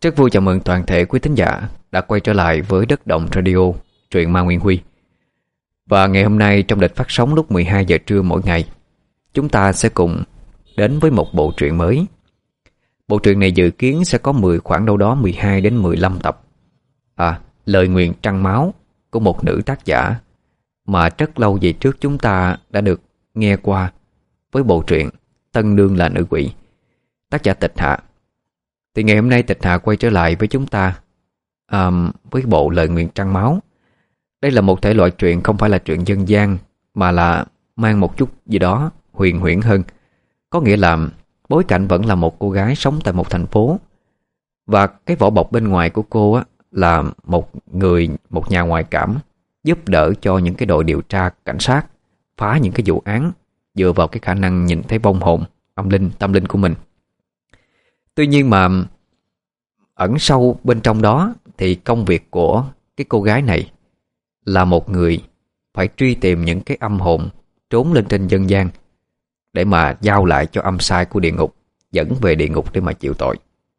Rất vui chào mừng toàn thể quý thính giả đã quay trở lại với Đất Động Radio, truyện Ma Nguyên Huy. Và ngày hôm nay trong lịch phát sóng lúc 12 giờ trưa mỗi ngày, chúng ta sẽ cùng đến với một bộ truyện mới. Bộ truyện này dự kiến sẽ có khoảng đâu đó 12 đến 15 tập. Lời nguyền trăng máu của một nữ tác giả mà rất lâu về trước chúng ta đã được nghe qua với bộ truyện Tân Nương là Nữ Quỷ, tác giả Tịch Hạ. Thì ngày hôm nay Tịch Hạ quay trở lại với chúng ta với bộ Lời Nguyền Trăng Máu. Đây là một thể loại truyện không phải là truyện dân gian, mà là mang một chút gì đó huyền huyễn hơn. Có nghĩa là bối cảnh vẫn là một cô gái sống tại một thành phố, và cái vỏ bọc bên ngoài của cô á là một nhà ngoại cảm giúp đỡ cho những cái đội điều tra cảnh sát phá những cái vụ án dựa vào cái khả năng nhìn thấy vong hồn, tâm linh của mình. Tuy nhiên mà ẩn sâu bên trong đó thì công việc của cái cô gái này là một người phải truy tìm những cái âm hồn trốn lên trên dân gian để mà giao lại cho âm sai của địa ngục, dẫn về địa ngục để mà chịu tội.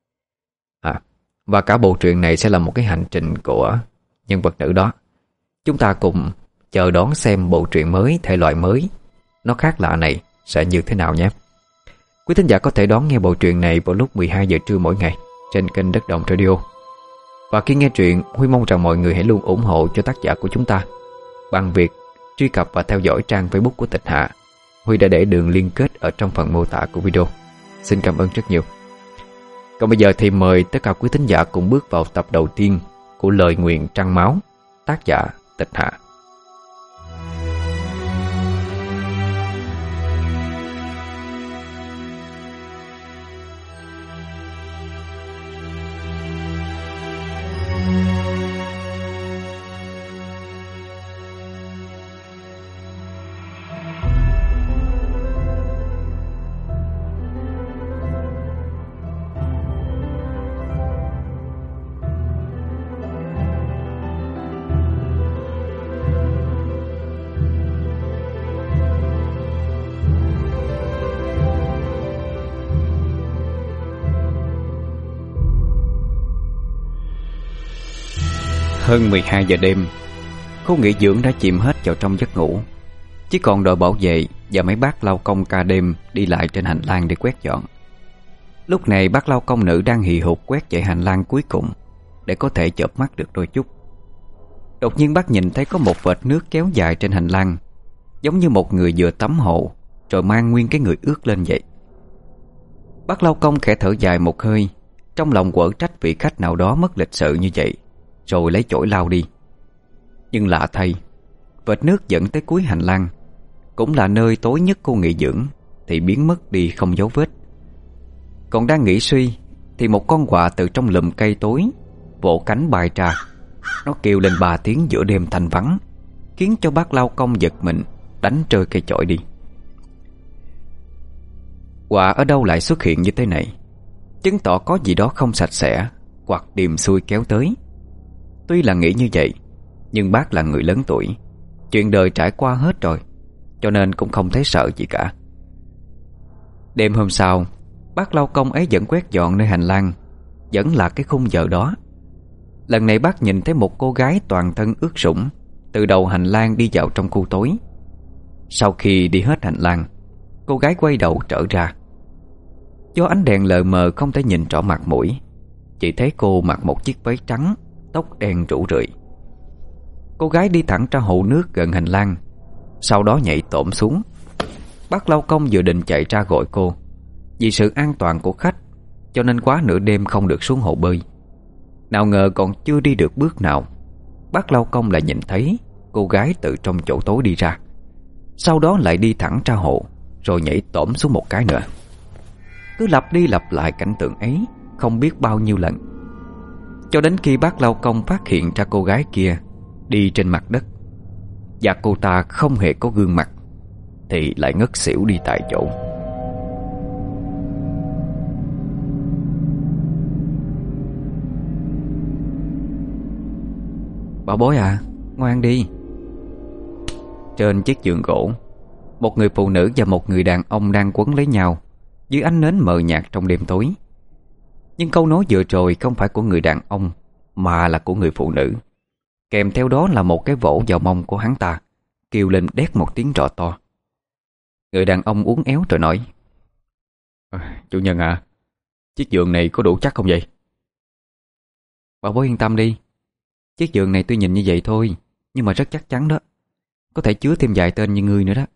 Và cả bộ truyện này sẽ là một cái hành trình của nhân vật nữ đó. Chúng ta cùng chờ đón xem bộ truyện mới, thể loại mới, nó khác lạ này sẽ như thế nào nhé. Quý thính giả có thể đón nghe bộ truyện này vào lúc 12 giờ trưa mỗi ngày trên kênh Đất Động Radio. Và khi nghe truyện, Huy mong rằng mọi người hãy luôn ủng hộ cho tác giả của chúng ta bằng việc truy cập và theo dõi trang Facebook của Tịch Hạ. Huy đã để đường liên kết ở trong phần mô tả của video. Xin cảm ơn rất nhiều. Còn bây giờ thì mời tất cả quý thính giả cùng bước vào tập đầu tiên của Lời Nguyền Trăng Máu, tác giả Tịch Hạ. Hơn 12 giờ đêm, khu nghỉ dưỡng đã chìm hết vào trong giấc ngủ. Chỉ còn đội bảo vệ và mấy bác lao công ca đêm đi lại trên hành lang để quét dọn. Lúc này bác lao công nữ đang hì hục quét dãy hành lang cuối cùng để có thể chợp mắt được đôi chút. Đột nhiên bác nhìn thấy có một vệt nước kéo dài trên hành lang, giống như một người vừa tắm hồ rồi mang nguyên cái người ướt lên vậy. Bác lao công khẽ thở dài một hơi, trong lòng quở trách vị khách nào đó mất lịch sự như vậy, rồi lấy chổi lau đi. Nhưng lạ thay, vệt nước dẫn tới cuối hành lang, cũng là nơi tối nhất khu nghỉ dưỡng, thì biến mất đi không dấu vết. Còn đang nghĩ suy thì một con quạ từ trong lùm cây tối vỗ cánh bay ra. Nó kêu lên 3 tiếng giữa đêm thanh vắng, khiến cho bác lao công giật mình, đánh rơi cây chổi đi. Quạ ở đâu lại xuất hiện như thế này, chứng tỏ có gì đó không sạch sẽ hoặc điềm xui kéo tới. Tuy là nghĩ như vậy, nhưng bác là người lớn tuổi, chuyện đời trải qua hết rồi, cho nên cũng không thấy sợ gì cả. Đêm hôm sau, bác lao công ấy vẫn quét dọn nơi hành lang, vẫn là cái khung giờ đó. Lần này bác nhìn thấy một cô gái toàn thân ướt sũng từ đầu hành lang đi vào trong khu tối. Sau khi đi hết hành lang, cô gái quay đầu trở ra. Do ánh đèn lờ mờ không thể nhìn rõ mặt mũi, chỉ thấy cô mặc một chiếc váy trắng, tóc đen rủ rượi. Cô gái đi thẳng ra hồ nước gần hành lang, sau đó nhảy tổm xuống. Bác lao công vừa định chạy ra gọi cô, vì sự an toàn của khách cho nên quá nửa đêm không được xuống hồ bơi. Nào ngờ còn chưa đi được bước nào, bác lao công lại nhìn thấy cô gái từ trong chỗ tối đi ra, sau đó lại đi thẳng ra hồ, rồi nhảy tổm xuống một cái nữa. Cứ lặp đi lặp lại cảnh tượng ấy không biết bao nhiêu lần, cho đến khi bác lao công phát hiện ra cô gái kia đi trên mặt đất, và cô ta không hề có gương mặt, thì lại ngất xỉu đi tại chỗ. Bảo bối à, ngoan đi. Trên chiếc giường gỗ, một người phụ nữ và một người đàn ông đang quấn lấy nhau dưới ánh nến mờ nhạt trong đêm tối. Nhưng câu nói vừa rồi không phải của người đàn ông, mà là của người phụ nữ. Kèm theo đó là một cái vỗ vào mông của hắn ta, kêu lên đét một tiếng rõ to. Người đàn ông uốn éo rồi nói: Chủ nhân à, chiếc giường này có đủ chắc không vậy? Bảo bối yên tâm đi, chiếc giường này tuy nhìn như vậy thôi, nhưng mà rất chắc chắn đó. Có thể chứa thêm vài tên như ngươi nữa đó.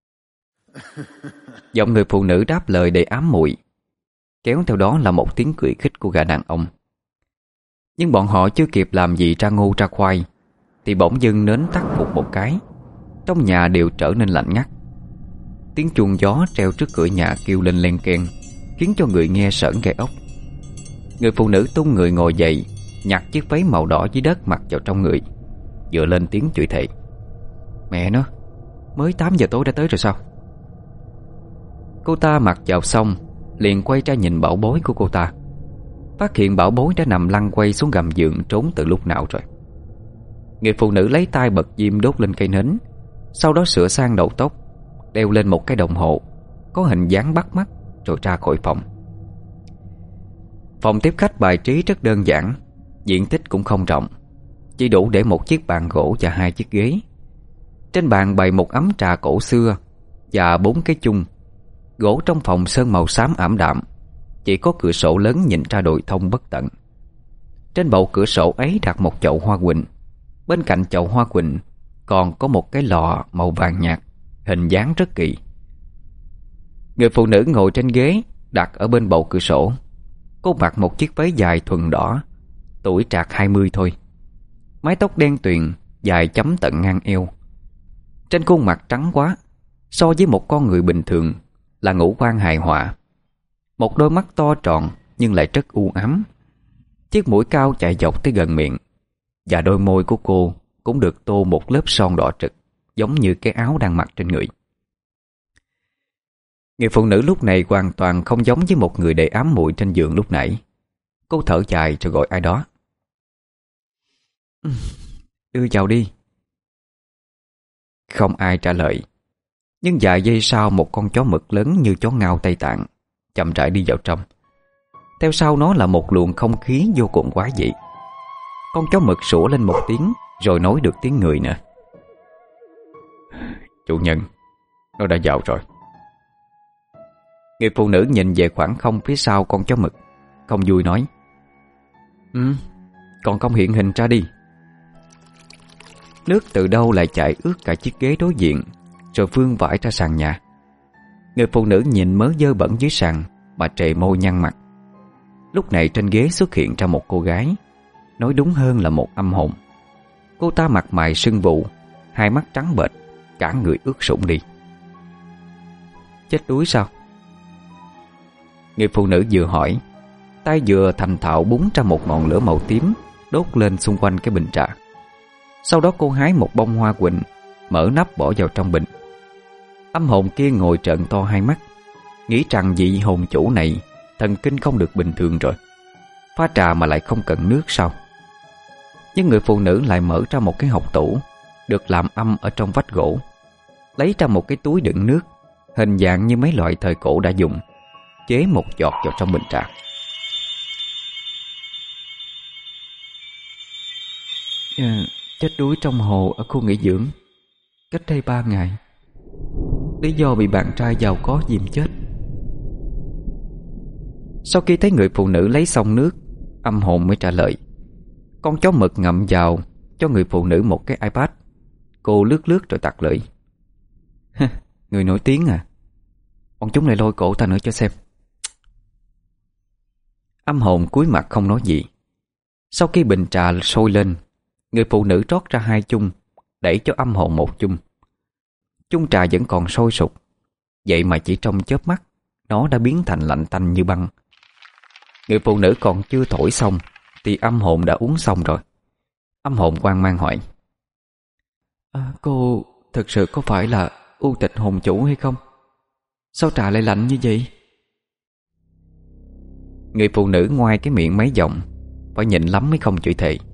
Giọng người phụ nữ đáp lời đầy ám muội, kéo theo đó là một tiếng cười khích của gã đàn ông. Nhưng bọn họ chưa kịp làm gì ra ngô ra khoai thì bỗng dưng nến tắt phục một cái. Trong nhà đều trở nên lạnh ngắt. Tiếng chuông gió treo trước cửa nhà kêu lên len keng, khiến cho người nghe sởn gai ốc. Người phụ nữ tung người ngồi dậy, nhặt chiếc váy màu đỏ dưới đất mặc vào trong người, vừa lên tiếng chửi thề: Mẹ nó, mới 8 giờ tối đã tới rồi sao? Cô ta mặc vào xong liền quay ra nhìn bảo bối của cô ta, phát hiện bảo bối đã nằm lăn quay xuống gầm giường trốn từ lúc nào rồi. Người phụ nữ lấy tay bật diêm đốt lên cây nến, sau đó sửa sang đầu tóc, đeo lên một cái đồng hồ có hình dáng bắt mắt, rồi ra khỏi phòng. Phòng tiếp khách bài trí rất đơn giản, diện tích cũng không rộng, chỉ đủ để một chiếc bàn gỗ và 2 chiếc ghế. Trên bàn bày một ấm trà cổ xưa và 4 cái chung. Gỗ trong phòng sơn màu xám ảm đạm, chỉ có cửa sổ lớn nhìn ra đồi thông bất tận. Trên bậu cửa sổ ấy đặt một chậu hoa quỳnh. Bên cạnh chậu hoa quỳnh còn có một cái lọ màu vàng nhạt, hình dáng rất kỳ. Người phụ nữ ngồi trên ghế đặt ở bên bậu cửa sổ. Cô mặc một chiếc váy dài thuần đỏ, tuổi trạc 20 thôi. Mái tóc đen tuyền, dài chấm tận ngang eo. Trên khuôn mặt trắng quá, so với một con người bình thường là ngũ quan hài hòa. Một đôi mắt to tròn nhưng lại rất u ám. Chiếc mũi cao chạy dọc tới gần miệng, và đôi môi của cô cũng được tô một lớp son đỏ trực, giống như cái áo đang mặc trên người. Người phụ nữ lúc này hoàn toàn không giống với một người đầy ám muội trên giường lúc nãy. Cô thở dài rồi gọi ai đó: Đưa vào đi. Không ai trả lời. Nhưng vài giây sau, một con chó mực lớn như chó ngao Tây Tạng chậm rãi đi vào trong. Theo sau nó là một luồng không khí vô cùng quái dị. Con chó mực sủa lên một tiếng, rồi nói được tiếng người nữa: Chủ nhân, nó đã vào rồi. Người phụ nữ nhìn về khoảng không phía sau con chó mực, không vui nói: Còn không hiện hình ra đi. Nước từ đâu lại chảy ướt cả chiếc ghế đối diện, rồi vương vãi ra sàn nhà. Người phụ nữ nhìn mớ dơ bẩn dưới sàn mà trề môi nhăn mặt. Lúc này trên ghế xuất hiện ra một cô gái, nói đúng hơn là một âm hồn. Cô ta mặt mày sưng vù, hai mắt trắng bệch, cả người ướt sũng đi. Chết đuối sao? Người phụ nữ vừa hỏi, tay vừa thành thạo búng ra một ngọn lửa màu tím, đốt lên xung quanh cái bình trà. Sau đó cô hái một bông hoa quỳnh, mở nắp bỏ vào trong bình. Âm hồn kia ngồi trợn to hai mắt, nghĩ rằng vị hồn chủ này thần kinh không được bình thường rồi. Pha trà mà lại không cần nước sao? Nhưng người phụ nữ lại mở ra một cái hộc tủ được làm âm ở trong vách gỗ, lấy ra một cái túi đựng nước, hình dạng như mấy loại thời cổ đã dùng, chế một giọt vào trong bình trà. Chết đuối trong hồ ở khu nghỉ dưỡng cách đây 3 ngày. Lý do bị bạn trai giàu có dìm chết. Sau khi thấy người phụ nữ lấy xong nước, âm hồn mới trả lời. Con chó mực ngậm vào cho người phụ nữ một cái iPad. Cô lướt lướt rồi tặc lưỡi: Người nổi tiếng à? Bọn chúng lại lôi cổ ta nữa cho xem. Âm hồn cúi mặt không nói gì. Sau khi bình trà sôi lên, người phụ nữ trót ra 2 chung, đẩy cho âm hồn 1 chung. Chung trà vẫn còn sôi sục, vậy mà chỉ trong chớp mắt nó đã biến thành lạnh tanh như băng. Người phụ nữ còn chưa thổi xong thì âm hồn đã uống xong rồi. Âm hồn hoang mang hỏi: Cô thực sự có phải là U Tịch hồn chủ hay không? Sao trà lại lạnh như vậy? Người phụ nữ ngoai cái miệng mấy vòng, phải nhịn lắm mới không chửi thề.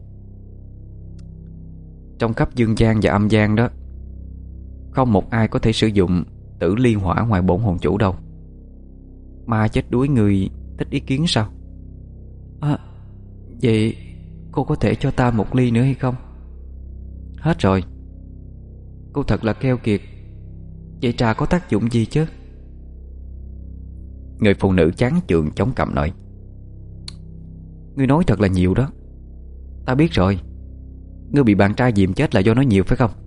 Trong khắp dương gian và âm gian đó, không một ai có thể sử dụng tử ly hỏa ngoài bổn hồn chủ đâu. Ma chết đuối người thích ý kiến sao? À, vậy cô có thể cho ta một ly nữa hay không? Hết rồi. Cô thật là keo kiệt. Vậy trà có tác dụng gì chứ? Người phụ nữ chán chường chống cằm nói: Ngươi nói thật là nhiều đó. Ta biết rồi. Ngươi bị bạn trai dìm chết là do nói nhiều phải không?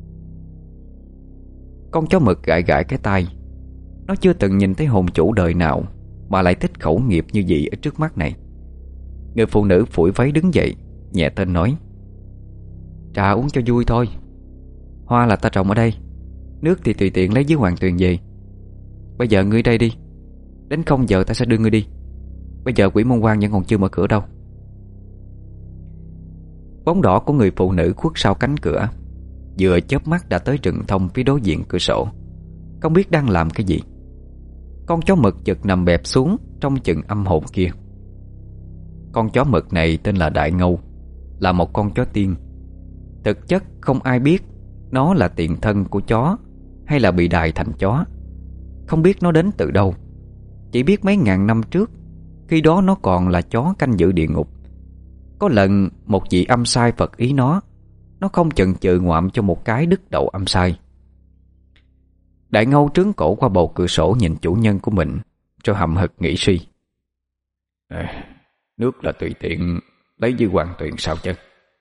Con chó mực gãi gãi cái tai. Nó chưa từng nhìn thấy hồn chủ đời nào mà lại thích khẩu nghiệp như vậy ở trước mắt này. Người phụ nữ phủi váy đứng dậy, nhẹ tên nói: Trà uống cho vui thôi. Hoa là ta trồng ở đây, nước thì tùy tiện lấy dưới hoàng tuyền về. Bây giờ ngươi đây đi. Đến 0 giờ ta sẽ đưa ngươi đi. Bây giờ Quỷ Môn Quan vẫn còn chưa mở cửa đâu. Bóng đỏ của người phụ nữ khuất sau cánh cửa, vừa chớp mắt đã tới rừng thông phía đối diện cửa sổ. Không biết đang làm cái gì. Con chó mực chợt nằm bẹp xuống trong chừng âm hồn kia. Con chó mực này tên là Đại Ngâu, là một con chó tiên. Thực chất không ai biết nó là tiền thân của chó hay là bị đài thành chó. Không biết nó đến từ đâu. Chỉ biết mấy ngàn năm trước, khi đó nó còn là chó canh giữ địa ngục. Có lần một vị âm sai phật ý nó không chần chừ ngoạm cho một cái đứt đầu âm sai. Đại Ngâu trướng cổ qua bầu cửa sổ nhìn chủ nhân của mình, rồi hậm hực nghĩ suy: Nước là tùy tiện lấy dưới hoàng tuyền sao chứ.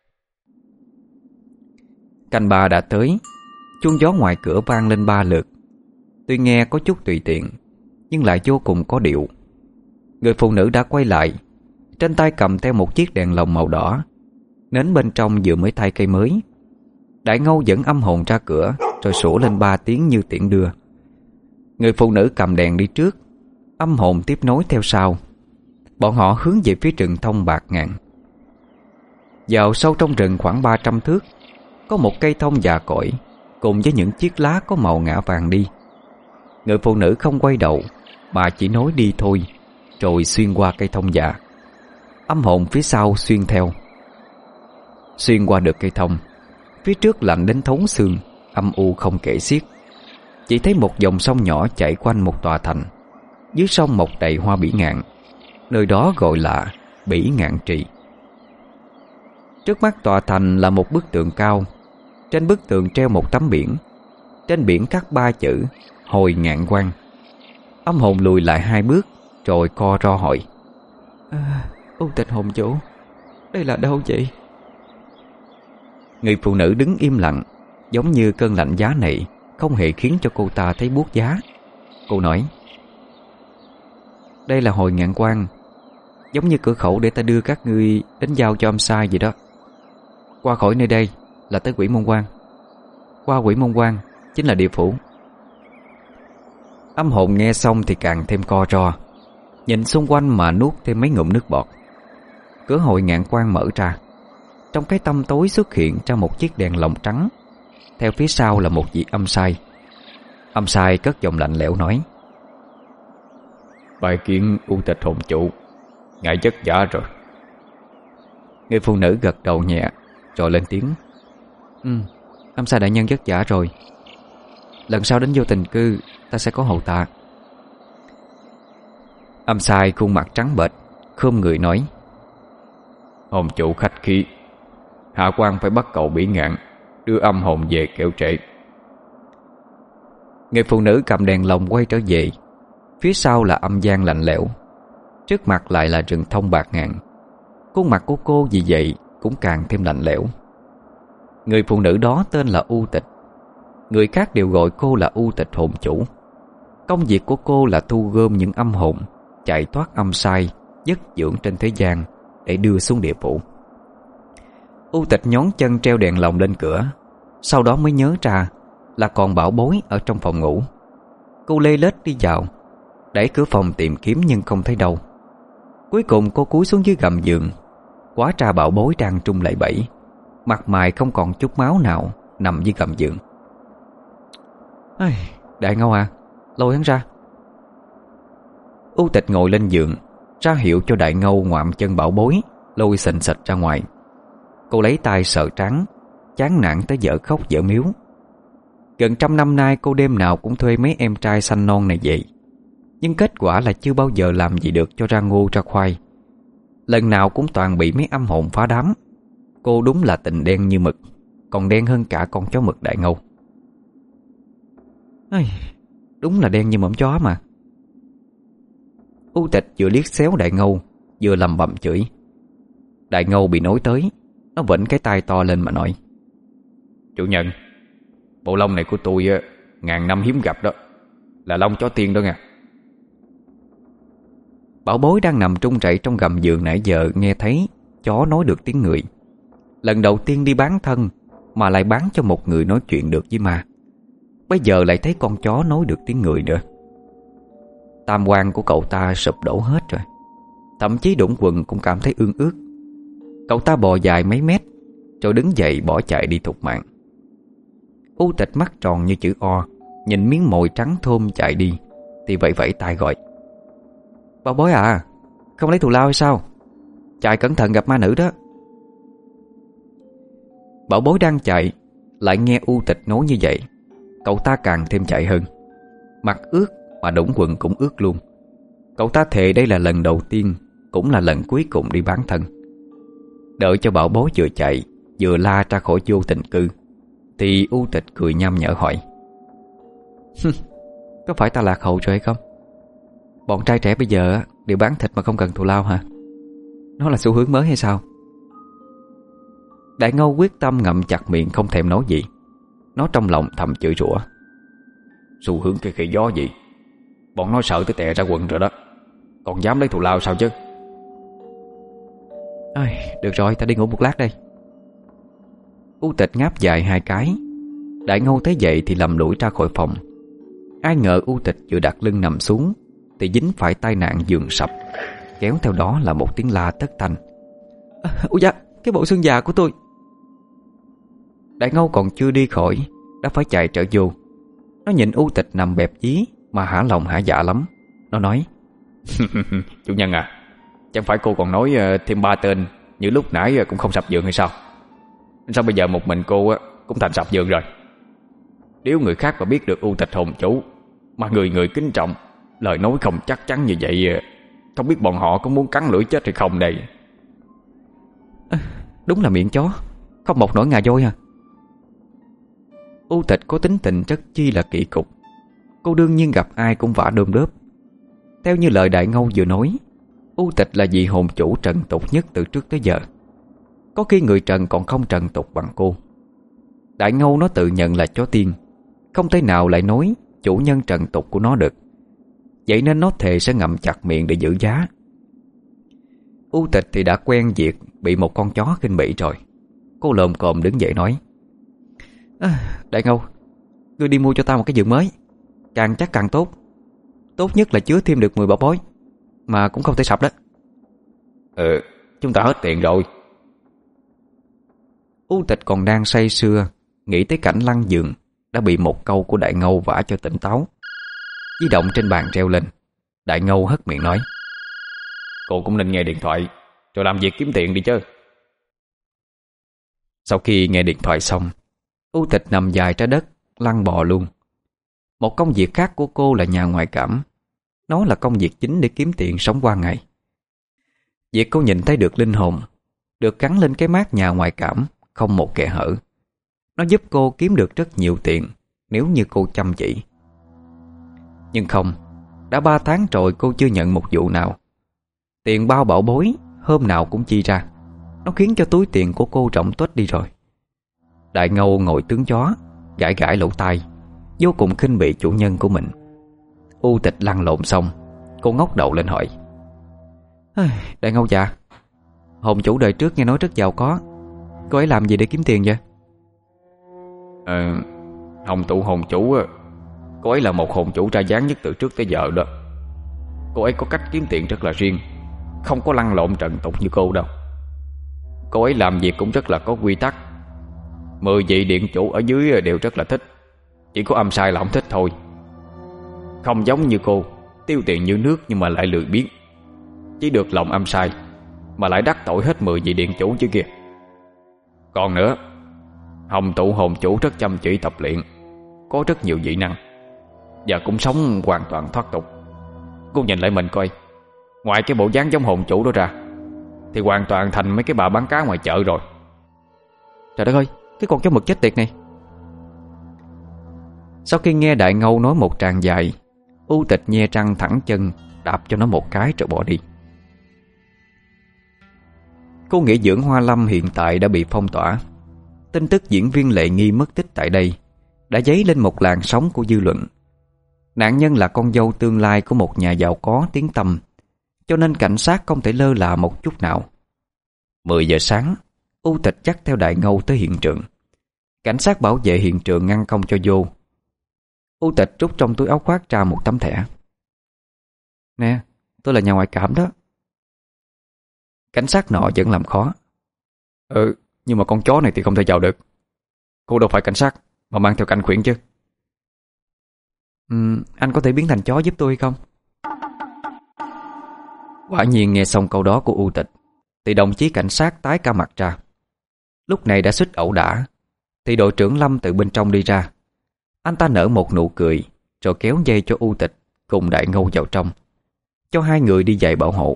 Canh ba đã tới. Chuông gió ngoài cửa vang lên 3 lượt. Tuy nghe có chút tùy tiện, nhưng lại vô cùng có điệu. Người phụ nữ đã quay lại, trên tay cầm theo một chiếc đèn lồng màu đỏ. Nến bên trong vừa mới thay cây mới. Đại Ngâu dẫn âm hồn ra cửa, rồi sủa lên 3 tiếng như tiễn đưa. Người phụ nữ cầm đèn đi trước, âm hồn tiếp nối theo sau. Bọn họ hướng về phía rừng thông bạc ngàn. Vào sâu trong rừng khoảng 300 thước, có một cây thông già cỗi cùng với những chiếc lá có màu ngả vàng đi. Người phụ nữ không quay đầu mà chỉ nối đi thôi, rồi xuyên qua cây thông già. Âm hồn phía sau xuyên theo. Xuyên qua được cây thông, phía trước lạnh đến thấu xương, âm u không kể xiết. Chỉ thấy một dòng sông nhỏ chảy quanh một tòa thành. Dưới sông mọc đầy hoa bỉ ngạn, nơi đó gọi là Bỉ Ngạn Trì. Trước mắt tòa thành là một bức tường cao. Trên bức tường treo một tấm biển. Trên biển khắc 3 chữ Hồi Ngạn Quan. Âm hồn lùi lại 2 bước, rồi co ro hỏi: U Tịch hồn chủ, đây là đâu vậy? Người phụ nữ đứng im lặng, giống như cơn lạnh giá này không hề khiến cho cô ta thấy buốt giá. Cô nói: Đây là Hồi Ngạn Quan, giống như cửa khẩu để ta đưa các ngươi đến giao cho âm sai vậy đó. Qua khỏi nơi đây là tới Quỷ Môn Quan. Qua Quỷ Môn Quan chính là địa phủ. Âm hồn nghe xong thì càng thêm co ro, nhìn xung quanh mà nuốt thêm mấy ngụm nước bọt. Cửa Hồi Ngạn Quan mở ra. Trong cái tăm tối xuất hiện ra một chiếc đèn lồng trắng. Theo phía sau là một vị âm sai. Âm sai cất giọng lạnh lẽo nói: Bài kiến U Tịch hồn chủ, ngài vất vả rồi. Người phụ nữ gật đầu nhẹ, rồi lên tiếng: Âm sai đại nhân vất vả rồi. Lần sau đến Vô Tình Cư ta sẽ có hậu tạ. Âm sai khuôn mặt trắng bệch, khom người nói: Hồn chủ khách khí, hạ quan phải bắt cầu Bỉ Ngạn đưa âm hồn về kẻo trễ. Người phụ nữ cầm đèn lồng quay trở về. Phía sau là âm gian lạnh lẽo, trước mặt lại là rừng thông bạc ngàn. Khuôn mặt của cô vì vậy cũng càng thêm lạnh lẽo. Người phụ nữ đó tên là U Tịch. Người khác đều gọi cô là U Tịch hồn chủ. Công việc của cô là thu gom những âm hồn chạy thoát âm sai dất dưỡng trên thế gian để đưa xuống địa phủ. U Tịch nhón chân treo đèn lồng lên cửa, sau đó mới nhớ ra là còn bảo bối ở trong phòng ngủ. Cô lê lết đi vào, đẩy cửa phòng tìm kiếm nhưng không thấy đâu. Cuối cùng cô cúi xuống dưới gầm giường. Hóa ra bảo bối đang trung lẩy bẩy, mặt mày không còn chút máu nào, nằm dưới gầm giường. Đại Ngâu à, lôi hắn ra. U Tịch ngồi lên giường, ra hiệu cho Đại Ngâu ngoạm chân bảo bối, lôi sình sịch ra ngoài. Cô lấy tay sờ trán, chán nản tới dở khóc dở miếu. Gần 100 năm nay cô đêm nào cũng thuê mấy em trai xanh non này vậy, nhưng kết quả là chưa bao giờ làm gì được cho ra ngô ra khoai. Lần nào cũng toàn bị mấy âm hồn phá đám. Cô đúng là tình đen như mực, còn đen hơn cả con chó mực Đại Ngâu. Ây, đúng là đen như mỏm chó mà. U Tịch vừa liếc xéo Đại Ngâu, vừa lầm bầm chửi. Đại Ngâu bị nối tới, nó vểnh cái tai to lên mà nói: "Chủ nhân, bộ lông này của tôi ngàn năm hiếm gặp đó, là lông chó tiên đó nha." Bảo bối đang nằm trung chảy trong gầm giường nãy giờ nghe thấy chó nói được tiếng người. Lần đầu tiên đi bán thân mà lại bán cho một người nói chuyện được với ma. Bây giờ lại thấy con chó nói được tiếng người nữa. Tam quan của cậu ta sụp đổ hết rồi. Thậm chí đũng quần cũng cảm thấy ương ướt. Cậu ta bò dài mấy mét rồi đứng dậy bỏ chạy đi thục mạng. U Tịch mắt tròn như chữ O, nhìn miếng mồi trắng thơm chạy đi thì vẫy vẫy tay gọi: "Bảo bối à, không lấy thù lao hay sao? Chạy cẩn thận gặp ma nữ đó." Bảo bối đang chạy, lại nghe U Tịch nói như vậy, cậu ta càng thêm chạy hơn. Mặt ướt mà đũng quần cũng ướt luôn. Cậu ta thề đây là lần đầu tiên, cũng là lần cuối cùng đi bán thân. Đợi cho bảo bối vừa chạy vừa la ra khỏi vô tình cư thì U Tịch cười nham nhở hỏi: "Có phải ta lạc hậu rồi hay không? Bọn trai trẻ bây giờ đều bán thịt mà không cần thù lao hả? Nó là xu hướng mới hay sao?" Đại Ngâu quyết tâm ngậm chặt miệng không thèm nói gì. Nó trong lòng thầm chửi rủa: "Xu hướng cái khỉ gió gì? Bọn nó sợ tới tè ra quần rồi đó, còn dám lấy thù lao sao chứ?" Được rồi, ta đi ngủ một lát đây." U Tịch ngáp dài hai cái. Đại Ngâu thấy vậy thì lầm lũi ra khỏi phòng. Ai ngờ U Tịch vừa đặt lưng nằm xuống thì dính phải tai nạn giường sập, kéo theo đó là một tiếng la thất thanh: "Ôi da, cái bộ xương già của tôi!" Đại Ngâu còn chưa đi khỏi đã phải chạy trở vô. Nó nhìn U Tịch nằm bẹp dí mà hả lòng hả dạ lắm. Nó nói: "Chủ nhân à, chẳng phải cô còn nói thêm 3 tên như lúc nãy cũng không sập giường hay sao? Sao bây giờ một mình cô cũng thành sập giường rồi? Nếu người khác mà biết được U Tịch hồn chủ mà người người kính trọng, lời nói không chắc chắn như vậy, không biết bọn họ có muốn cắn lưỡi chết hay không đây?" Đúng là miệng chó, không một nỗi ngà voi à. U Tịch có tính tình rất chi là kỳ cục. Cô đương nhiên gặp ai cũng vả đơm đớp. Theo như lời Đại Ngâu vừa nói, U Tịch là vị hồn chủ trần tục nhất từ trước tới giờ. Có khi người trần còn không trần tục bằng cô. Đại Ngâu nó tự nhận là chó tiên, không thể nào lại nói chủ nhân trần tục của nó được. Vậy nên nó thề sẽ ngậm chặt miệng để giữ giá. U Tịch thì đã quen việc bị một con chó khinh bỉ rồi. Cô lồm cồm đứng dậy nói: "Đại Ngâu, ngươi đi mua cho tao một cái giường mới, càng chắc càng tốt. Tốt nhất là chứa thêm được 10 bảo bối, mà cũng không thể sập đó." Chúng ta hết tiền rồi." U Tịch còn đang say sưa nghĩ tới cảnh lăn giường đã bị một câu của Đại Ngâu vả cho tỉnh táo. Di động trên bàn reo lên. Đại Ngâu hất miệng nói: "Cô cũng nên nghe điện thoại rồi làm việc kiếm tiền đi chứ." Sau khi nghe điện thoại xong, U Tịch nằm dài ra đất, lăn bò luôn. Một công việc khác của cô là nhà ngoại cảm. Nó là công việc chính để kiếm tiền sống qua ngày. Việc cô nhìn thấy được linh hồn được gắn lên cái mác nhà ngoại cảm không một kẽ hở. Nó giúp cô kiếm được rất nhiều tiền nếu như cô chăm chỉ. Nhưng không, đã 3 tháng rồi cô chưa nhận một vụ nào. Tiền bao bảo bối hôm nào cũng chi ra. Nó khiến cho túi tiền của cô rỗng tuếch đi rồi. Đại Ngâu ngồi tướng chó, gãi gãi lỗ tai, vô cùng khinh bỉ chủ nhân của mình. U Tịch lăn lộn xong, cô ngóc đầu lên hỏi: "Đại Ngâu già, hồn chủ đời trước nghe nói rất giàu có, cô ấy làm gì để kiếm tiền vậy?" Hồng tụ hồn chủ, cô ấy là một hồn chủ ra dáng nhất từ trước tới giờ đó. Cô ấy có cách kiếm tiền rất là riêng, không có lăn lộn trần tục như cô đâu. Cô ấy làm việc cũng rất là có quy tắc. 10 vị điện chủ ở dưới đều rất là thích. Chỉ có âm sai là không thích thôi. Không giống như cô, tiêu tiền như nước nhưng mà lại lười biếng. Chỉ được lòng âm sai mà lại đắc tội hết 10 vị điện chủ chứ kìa. Còn nữa, Hồng tụ hồn chủ rất chăm chỉ tập luyện, có rất nhiều dị năng và cũng sống hoàn toàn thoát tục. Cô nhìn lại mình coi, ngoài cái bộ dáng giống hồn chủ đó ra, thì hoàn toàn thành mấy cái bà bán cá ngoài chợ rồi. Trời đất ơi, cái con chó mực chết tiệt này. Sau khi nghe Đại Ngâu nói một tràng dài, U Tịch nhe răng thẳng chân đạp cho nó một cái rồi bỏ đi. Khu nghỉ dưỡng Hoa Lâm hiện tại đã bị phong tỏa. Tin tức diễn viên Lệ Nghi mất tích tại đây đã dấy lên một làn sóng của dư luận. Nạn nhân là con dâu tương lai của một nhà giàu có tiếng tăm, cho nên cảnh sát không thể lơ là một chút nào. 10 giờ sáng, U Tịch dắt theo Đại Ngâu tới hiện trường. Cảnh sát bảo vệ hiện trường ngăn không cho vô. U Tịch rút trong túi áo khoác ra một tấm thẻ. Nè, tôi là nhà ngoại cảm đó. Cảnh sát nọ vẫn làm khó. Nhưng mà con chó này thì không thể vào được. Cô đâu phải cảnh sát mà mang theo cảnh khuyển chứ. Anh có thể biến thành chó giúp tôi hay không? Quả nhiên nghe xong câu đó của U Tịch thì đồng chí cảnh sát tái cả mặt ra. Lúc này đã suýt ẩu đả thì đội trưởng Lâm từ bên trong đi ra. Anh ta nở một nụ cười rồi kéo dây cho U Tịch cùng Đại Ngâu vào trong, cho hai người đi giày bảo hộ.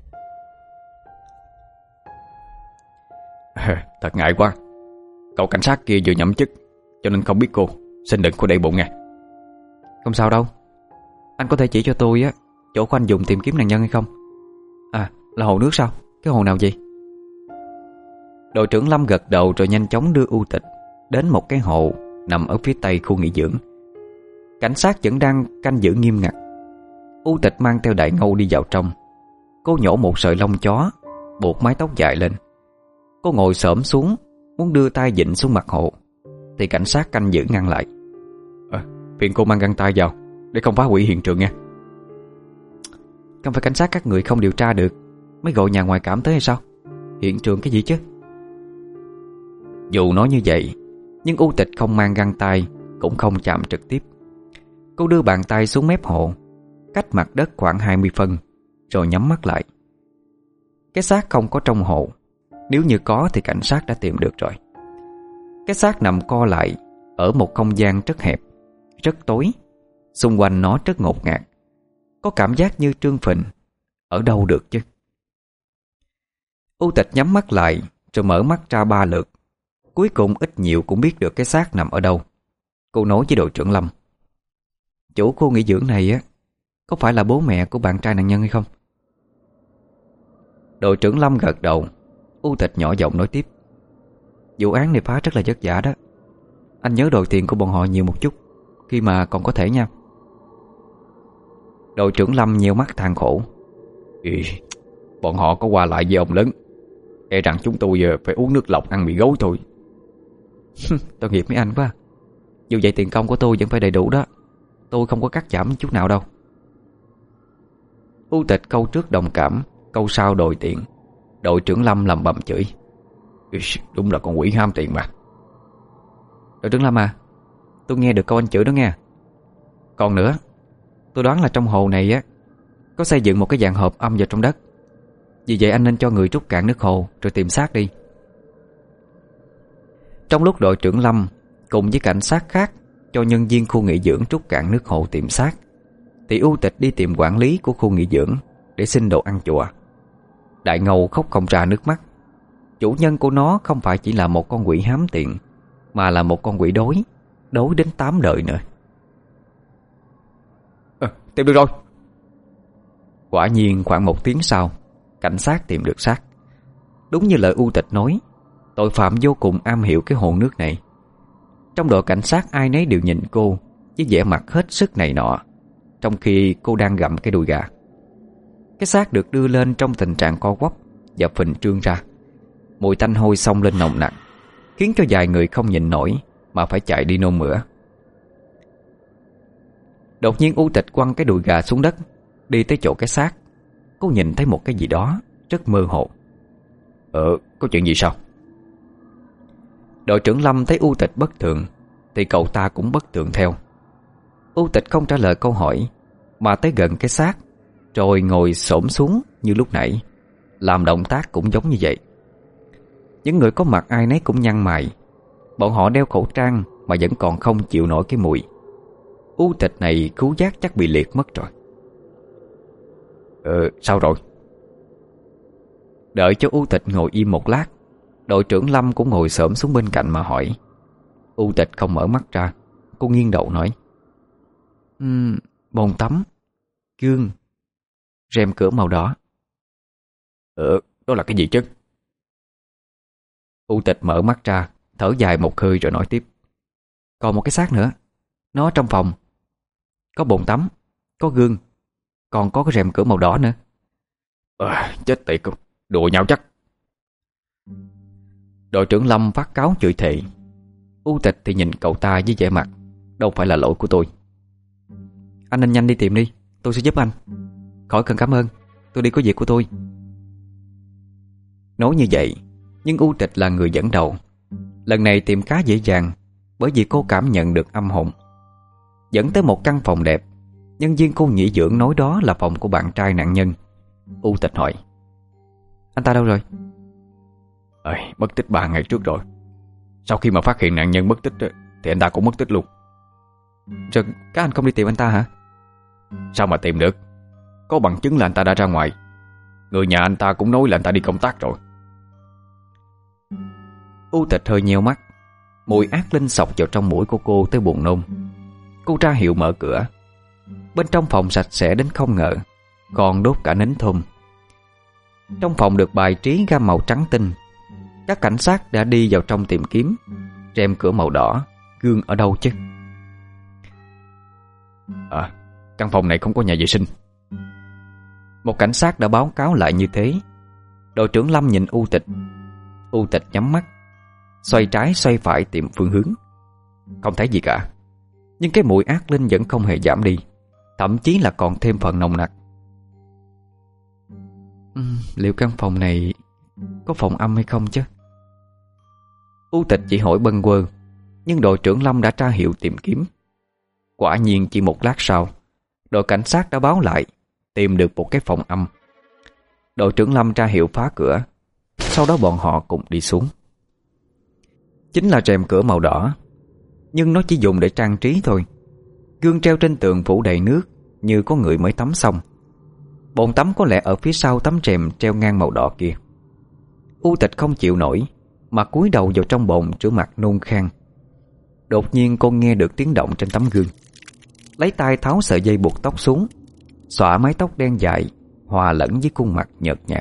Thật ngại quá. Cậu cảnh sát kia vừa nhậm chức cho nên không biết cô. Xin đừng có để bụng nha. Không sao đâu. Anh có thể chỉ cho tôi á chỗ của anh dùng tìm kiếm nạn nhân hay không? À, là hồ nước sao? Cái hồ nào vậy? Đội trưởng Lâm gật đầu rồi nhanh chóng đưa U Tịch đến một cái hồ nằm ở phía tây khu nghỉ dưỡng. Cảnh sát vẫn đang canh giữ nghiêm ngặt. U Tịch mang theo Đại Ngâu đi vào trong. Cô nhổ một sợi lông chó, buộc mái tóc dài lên. Cô ngồi xổm xuống, muốn đưa tay vịn xuống mặt hồ thì cảnh sát canh giữ ngăn lại. Phiền cô mang găng tay vào để không phá hủy hiện trường nha. Không phải cảnh sát các người không điều tra được mới gọi nhà ngoại cảm tới hay sao? Hiện trường cái gì chứ? Dù nói như vậy, nhưng U Tịch không mang găng tay, cũng không chạm trực tiếp. Cô đưa bàn tay xuống mép hồ, cách mặt đất khoảng 20 phân, rồi nhắm mắt lại. Cái xác không có trong hồ. Nếu như có thì cảnh sát đã tìm được rồi. Cái xác nằm co lại ở một không gian rất hẹp, rất tối. Xung quanh nó rất ngột ngạt, có cảm giác như trương phình. Ở đâu được chứ? U Tịch nhắm mắt lại rồi mở mắt ra 3 lượt. Cuối cùng ít nhiều cũng biết được cái xác nằm ở đâu. Cô nói với đội trưởng Lâm. Chủ khu nghỉ dưỡng này á, có phải là bố mẹ của bạn trai nạn nhân hay không? Đội trưởng Lâm gật đầu. U Tịch nhỏ giọng nói tiếp. Vụ án này phá rất là vất vả đó. Anh nhớ đòi tiền của bọn họ nhiều một chút khi mà còn có thể nha. Đội trưởng Lâm nheo mắt than khổ. Bọn họ có qua lại với ông lớn, e rằng chúng tôi giờ phải uống nước lọc ăn mì gối thôi. Tội nghiệp mấy anh quá. Dù vậy tiền công của tôi vẫn phải đầy đủ đó. Tôi không có cắt giảm chút nào đâu. U Tịch câu trước đồng cảm, câu sau đòi tiền. Đội trưởng Lâm lầm bầm chửi. Đúng là con quỷ ham tiền mà. Đội trưởng Lâm à, tôi nghe được câu anh chửi đó nghe. Còn nữa, tôi đoán là trong hồ này á có xây dựng một cái dạng hộp âm vào trong đất. Vì vậy anh nên cho người trút cạn nước hồ rồi tìm xác đi. Trong lúc đội trưởng Lâm cùng với cảnh sát khác cho nhân viên khu nghỉ dưỡng trút cạn nước hồ tìm xác, thì U Tịch đi tìm quản lý của khu nghỉ dưỡng để xin đồ ăn chùa. Đại Ngâu khóc không ra nước mắt. Chủ nhân của nó không phải chỉ là một con quỷ hám tiền, mà là một con quỷ đói, đói đến 8 đời nữa. Tìm được rồi. Quả nhiên khoảng 1 tiếng sau, cảnh sát tìm được xác. Đúng như lời U Tịch nói, tội phạm vô cùng am hiểu cái hồ nước này. Trong đội cảnh sát ai nấy đều nhìn cô với vẻ mặt hết sức này nọ, trong khi cô đang gặm cái đùi gà. Cái xác được đưa lên trong tình trạng co quắp và phình trương ra. Mùi tanh hôi xông lên nồng nặc, khiến cho vài người không nhịn nổi mà phải chạy đi nôn mửa. Đột nhiên U Tịch quăng cái đùi gà xuống đất, đi tới chỗ cái xác. Cô nhìn thấy một cái gì đó rất mơ hồ. Có chuyện gì sao? Đội trưởng Lâm thấy U Tịch bất thường thì cậu ta cũng bất thường theo. U Tịch không trả lời câu hỏi mà tới gần cái xác, rồi ngồi xổm xuống như lúc nãy, làm động tác cũng giống như vậy. Những người có mặt ai nấy cũng nhăn mày. Bọn họ đeo khẩu trang mà vẫn còn không chịu nổi cái mùi. U Tịch này khứu giác chắc bị liệt mất rồi. Sao rồi? Đợi cho U Tịch ngồi im một lát, đội trưởng Lâm cũng ngồi xổm xuống bên cạnh mà hỏi. U Tịch không mở mắt ra. Cô nghiêng đầu nói: bồn tắm, gương, rèm cửa màu đỏ. Đó là cái gì chứ? U Tịch mở mắt ra, thở dài một hơi rồi nói tiếp: còn một cái xác nữa. Nó ở trong phòng. Có bồn tắm, có gương, còn có cái rèm cửa màu đỏ nữa. Chết tiệt, đùa nhau chắc. Đội trưởng Lâm phát cáo chửi thề. U Tịch thì nhìn cậu ta với vẻ mặt: đâu phải là lỗi của tôi. Anh nên nhanh đi tìm đi, tôi sẽ giúp anh. Khỏi cần cảm ơn, tôi đi có việc của tôi. Nói như vậy, nhưng U Tịch là người dẫn đầu. Lần này tìm khá dễ dàng, bởi vì cô cảm nhận được âm hồn. Dẫn tới một căn phòng đẹp. Nhân viên cô nghỉ dưỡng nói đó là phòng của bạn trai nạn nhân. U Tịch hỏi: anh ta đâu rồi? Mất tích 3 ngày trước rồi. Sau khi mà phát hiện nạn nhân mất tích thì anh ta cũng mất tích luôn. Rồi các anh không đi tìm anh ta hả? Sao mà tìm được? Có bằng chứng là anh ta đã ra ngoài. Người nhà anh ta cũng nói là anh ta đi công tác rồi. U Tịch hơi nheo mắt. Mùi ác linh xộc vào trong mũi của cô tới buồn nôn. Cô ra hiệu mở cửa. Bên trong phòng sạch sẽ đến không ngờ, còn đốt cả nến thơm. Trong phòng được bài trí gam màu trắng tinh. Các cảnh sát đã đi vào trong tìm kiếm. Rèm cửa màu đỏ, gương ở đâu chứ? Căn phòng này không có nhà vệ sinh. Một cảnh sát đã báo cáo lại như thế. Đội trưởng Lâm nhìn U Tịch. U Tịch nhắm mắt, xoay trái xoay phải tìm phương hướng. Không thấy gì cả. Nhưng cái mùi ác linh vẫn không hề giảm đi, thậm chí là còn thêm phần nồng nặc. Liệu căn phòng này có phòng âm hay không chứ? U Tịch chỉ hỏi bâng quơ, nhưng đội trưởng Lâm đã tra hiệu tìm kiếm. Quả nhiên chỉ một lát sau, đội cảnh sát đã báo lại tìm được một cái phòng âm. Đội trưởng Lâm tra hiệu phá cửa. Sau đó bọn họ cùng đi xuống. Chính là rèm cửa màu đỏ, nhưng nó chỉ dùng để trang trí thôi. Gương treo trên tường phủ đầy nước, như có người mới tắm xong. Bồn tắm có lẽ ở phía sau tấm rèm treo ngang màu đỏ kia. U Tịch không chịu nổi mà cúi đầu vào trong bồn rửa mặt nôn khan. Đột nhiên cô nghe được tiếng động trên tấm gương. Lấy tay tháo sợi dây buộc tóc xuống, xõa mái tóc đen dài hòa lẫn với khuôn mặt nhợt nhạt.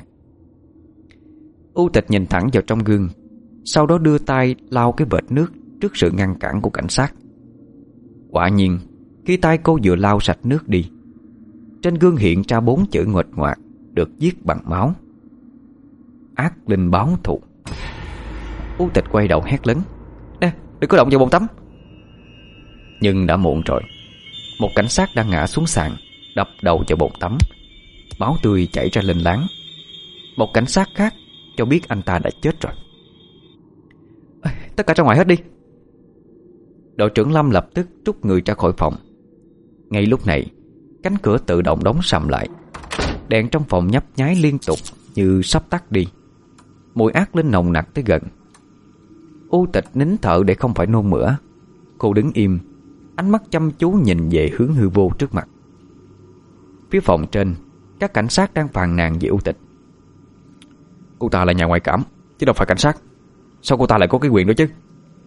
U Tịch nhìn thẳng vào trong gương, sau đó đưa tay lau cái vệt nước trước sự ngăn cản của cảnh sát. Quả nhiên, khi tay cô vừa lau sạch nước đi, trên gương hiện ra 4 chữ nguệch ngoạc được viết bằng máu: ác linh báo thù. U Tịch quay đầu hét lớn: nè, đừng có động vào bồn tắm. Nhưng đã muộn rồi. Một cảnh sát đang ngã xuống sàn, đập đầu vào bồn tắm. Máu tươi chảy ra lênh láng. Một cảnh sát khác cho biết anh ta đã chết rồi. Tất cả ra ngoài hết đi. Đội trưởng Lâm lập tức trút người ra khỏi phòng. Ngay lúc này, cánh cửa tự động đóng sầm lại. Đèn trong phòng nhấp nháy liên tục như sắp tắt đi. Mùi ác linh nồng nặc tới gần. U Tịch nín thở để không phải nôn mửa. Cô đứng im, ánh mắt chăm chú nhìn về hướng hư vô trước mặt. Phía phòng trên, các cảnh sát đang phàn nàn về U Tịch. Cô ta là nhà ngoại cảm, chứ đâu phải cảnh sát. Sao cô ta lại có cái quyền đó chứ?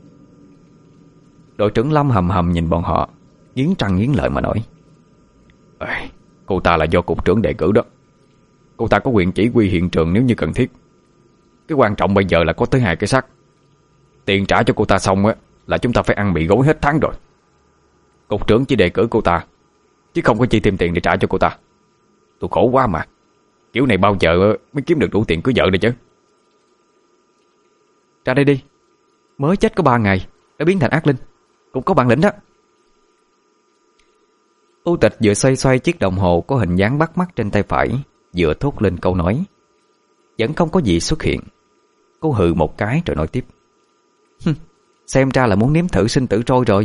Đội trưởng Lâm hầm hầm nhìn bọn họ, nghiến răng nghiến lợi mà nói: cô ta là do cục trưởng đề cử đó. Cô ta có quyền chỉ huy hiện trường nếu như cần thiết. Cái quan trọng bây giờ là có tới 2 cái xác. Tiền trả cho cô ta xong á là chúng ta phải ăn mì gói hết tháng rồi. Cục trưởng chỉ đề cử cô ta, chứ không có chi thêm tiền để trả cho cô ta. Tôi khổ quá mà. Kiểu này bao giờ mới kiếm được đủ tiền cưới vợ đây chứ. Ra đây đi. Mới chết có 3 ngày đã biến thành ác linh, cũng có bản lĩnh đó. U Tịch vừa xoay xoay chiếc đồng hồ có hình dáng bắt mắt trên tay phải, vừa thốt lên câu nói. Vẫn không có gì xuất hiện. Cô hừ một cái rồi nói tiếp: xem ra là muốn nếm thử sinh tử trôi rồi.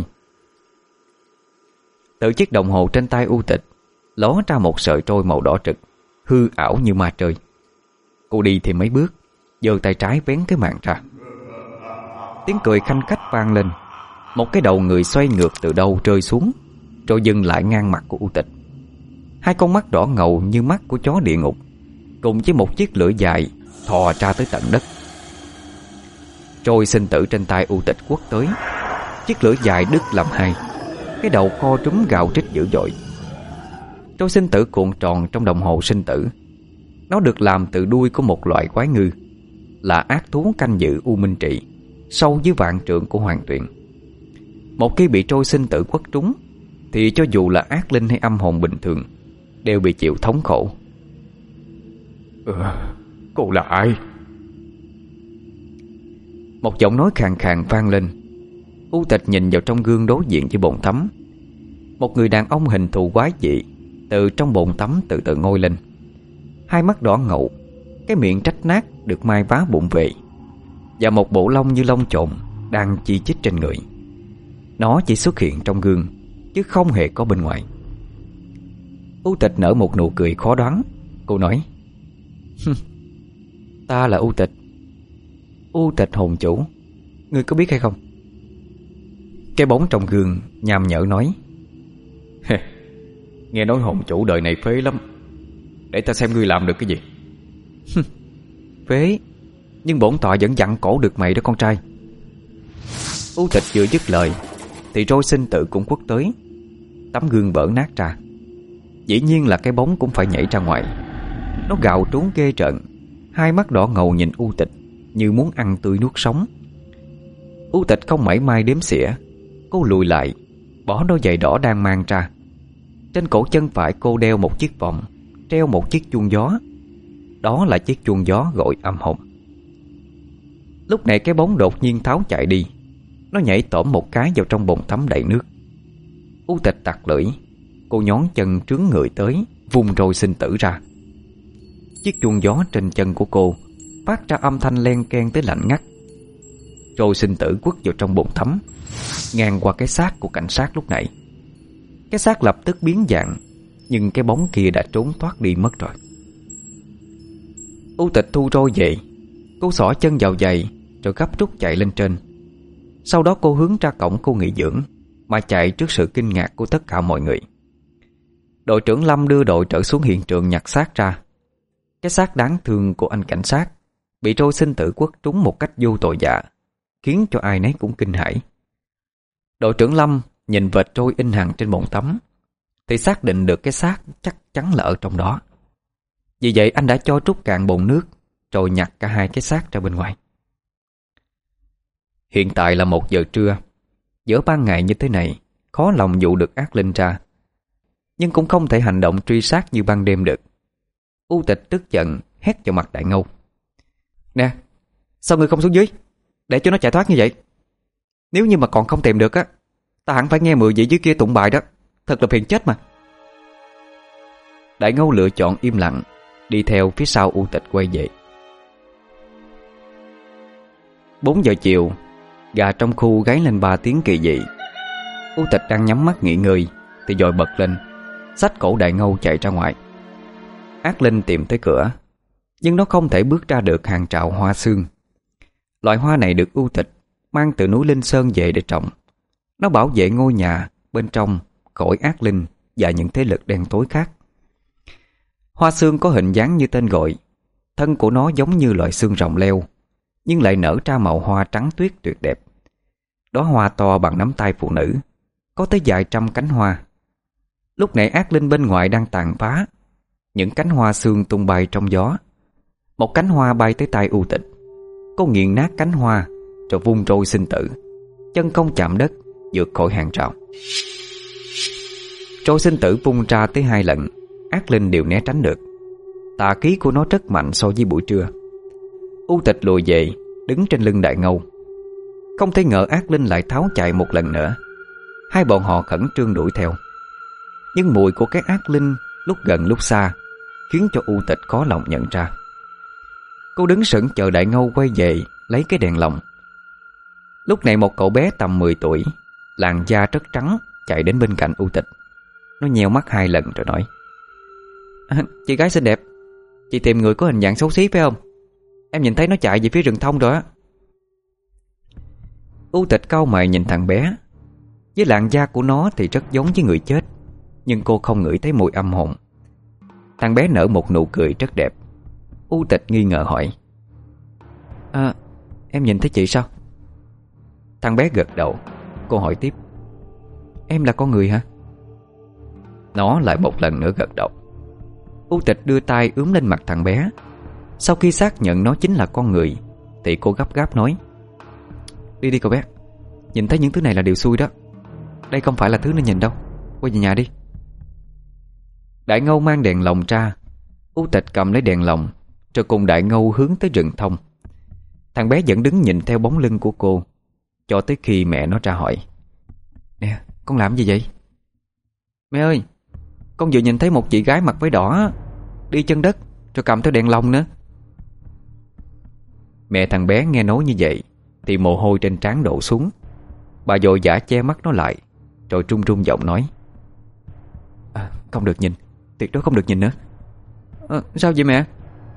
Từ chiếc đồng hồ trên tay U Tịch ló ra một sợi trôi màu đỏ trực, hư ảo như ma trời. Cô đi thêm mấy bước, giơ tay trái vén cái màn ra. Tiếng cười khanh khách vang lên. Một cái đầu người xoay ngược từ đâu rơi xuống, rồi dừng lại ngang mặt của U Tịch. 2 con mắt đỏ ngầu như mắt của chó địa ngục, cùng với một chiếc lưỡi dài thò ra tới tận đất. Trôi sinh tử trên tay U Tịch quất tới. Chiếc lưỡi dài đứt làm hai. Cái đầu kho trúm gào rít dữ dội. Trôi sinh tử cuộn tròn trong đồng hồ sinh tử. Nó được làm từ đuôi của một loại quái ngư, là ác thú canh giữ U Minh Trị, sâu dưới vạn trượng của Hoàng Tuyền. Một khi bị trôi sinh tử quất trúng thì cho dù là ác linh hay âm hồn bình thường đều bị chịu thống khổ. Cô là ai? Một giọng nói khàn khàn vang lên. U Tịch nhìn vào trong gương đối diện với bồn tắm. Một người đàn ông hình thù quái dị từ trong bồn tắm từ từ ngoi lên. Hai mắt đỏ ngầu, cái miệng rách nát được mai vá bụng vệ, và một bộ lông như lông trộn đang chi chít trên người. Nó chỉ xuất hiện trong gương chứ không hề có bên ngoài. U Tịch nở một nụ cười khó đoán. Cô nói: Ta là U Tịch, U Tịch hồn chủ. Ngươi có biết hay không? Cái bóng trong gương nham nhở nói: Nghe nói hồn chủ đời này phế lắm. Để ta xem ngươi làm được cái gì. Phế? Nhưng bổn tọa vẫn dặn cổ được mày đó con trai. U Tịch vừa dứt lời thì trôi sinh tử cũng quất tới. Tấm gương vỡ nát ra. Dĩ nhiên là cái bóng cũng phải nhảy ra ngoài. Nó gào trốn ghê trợn, hai mắt đỏ ngầu nhìn U Tịch như muốn ăn tươi nuốt sống. U Tịch không mảy may đếm xỉa. Cô lùi lại, bỏ đôi giày đỏ đang mang ra. Trên cổ chân phải cô đeo một chiếc vòng, treo một chiếc chuông gió. Đó là chiếc chuông gió gọi âm hồn. Lúc này cái bóng đột nhiên tháo chạy đi. Nó nhảy tổm một cái vào trong bồn tắm đầy nước. U Tịch tặc lưỡi. Cô nhón chân trướng người tới, vung trôi sinh tử ra. Chiếc chuông gió trên chân của cô phát ra âm thanh len keng tới lạnh ngắt. Trôi sinh tử quất vào trong bồn tắm, ngang qua cái xác của cảnh sát lúc nãy. Cái xác lập tức biến dạng, nhưng cái bóng kia đã trốn thoát đi mất rồi. U Tịch thu trôi về. Cô xỏ chân vào giày rồi gấp rút chạy lên trên. Sau đó cô hướng ra cổng khu nghỉ dưỡng mà chạy trước sự kinh ngạc của tất cả mọi người. Đội trưởng Lâm đưa đội trở xuống hiện trường nhặt xác ra. Cái xác đáng thương của anh cảnh sát bị trôi sinh tử quất trúng một cách vô tội vạ, khiến cho ai nấy cũng kinh hãi. Đội trưởng Lâm nhìn vệt trôi in hằn trên bồn tắm thì xác định được cái xác chắc chắn là ở trong đó. Vì vậy anh đã cho trút cạn bồn nước rồi nhặt cả hai cái xác ra bên ngoài. Hiện tại là 1 giờ trưa. Giữa ban ngày như thế này khó lòng dụ được ác linh ra, nhưng cũng không thể hành động truy sát như ban đêm được. U Tịch tức giận hét vào mặt Đại Ngâu: Nè, sao ngươi không xuống dưới để cho nó chạy thoát như vậy? Nếu như mà còn không tìm được á, ta hẳn phải nghe 10 vị dưới kia tụng bài đó. Thật là phiền chết mà. Đại Ngâu lựa chọn im lặng, đi theo phía sau U Tịch quay về. 4 giờ chiều, gà trong khu gáy lên 3 tiếng kỳ dị. U Tịch đang nhắm mắt nghỉ ngơi thì dội bật lên, xách cổ Đại Ngâu chạy ra ngoài. Ác linh tìm tới cửa, nhưng nó không thể bước ra được hàng trào hoa sương. Loại hoa này được U Tịch mang từ núi Linh Sơn về để trồng. Nó bảo vệ ngôi nhà bên trong khỏi ác linh và những thế lực đen tối khác. Hoa sương có hình dáng như tên gọi. Thân của nó giống như loại xương rồng leo, nhưng lại nở ra màu hoa trắng tuyết tuyệt đẹp. Đóa hoa to bằng nắm tay phụ nữ, có tới vài trăm cánh hoa. Lúc nãy ác linh bên ngoài đang tàn phá. Những cánh hoa sương tung bay trong gió. Một cánh hoa bay tới tay U Tịch. Cô nghiền nát cánh hoa rồi vung trôi sinh tử, chân không chạm đất, vượt khỏi hàng rào. Trôi sinh tử vung ra tới 2 lần, ác linh đều né tránh được. Tà khí của nó rất mạnh so với buổi trưa. U Tịch lùi về, đứng trên lưng Đại Ngâu. Không thể ngờ ác linh lại tháo chạy một lần nữa. Hai bọn họ khẩn trương đuổi theo. Nhưng mùi của cái ác linh lúc gần lúc xa khiến cho U Tịch khó lòng nhận ra. Cô đứng sững chờ Đại Ngâu quay về lấy cái đèn lồng. Lúc này một cậu bé tầm 10 tuổi, làn da rất trắng, chạy đến bên cạnh U Tịch. Nó nheo mắt 2 lần rồi nói: Chị gái xinh đẹp, chị tìm người có hình dạng xấu xí phải không? Em nhìn thấy nó chạy về phía rừng thông rồi á. U Tịch cau mày nhìn thằng bé. Với làn da của nó thì rất giống với người chết, nhưng cô không ngửi thấy mùi âm hồn. Thằng bé nở một nụ cười rất đẹp. U Tịch nghi ngờ hỏi: Em nhìn thấy chị sao? Thằng bé gật đầu. Cô hỏi tiếp: Em là con người hả? Nó lại một lần nữa gật đầu. U Tịch đưa tay ướm lên mặt thằng bé. Sau khi xác nhận nó chính là con người thì cô gấp gáp nói: Đi đi cậu bé, nhìn thấy những thứ này là điều xui đó. Đây không phải là thứ nên nhìn đâu. Quay về nhà đi. Đại Ngâu mang đèn lồng ra. U Tịch cầm lấy đèn lồng rồi cùng Đại Ngâu hướng tới rừng thông. Thằng bé vẫn đứng nhìn theo bóng lưng của cô cho tới khi mẹ nó ra hỏi: Nè, con làm gì vậy? Mẹ ơi, con vừa nhìn thấy một chị gái mặc váy đỏ đi chân đất rồi cầm theo đèn lồng nữa. Mẹ thằng bé nghe nói như vậy thì mồ hôi trên trán đổ xuống. Bà vội vã che mắt nó lại rồi trung trung giọng nói: Không được nhìn, tuyệt đối không được nhìn nữa. Sao vậy mẹ?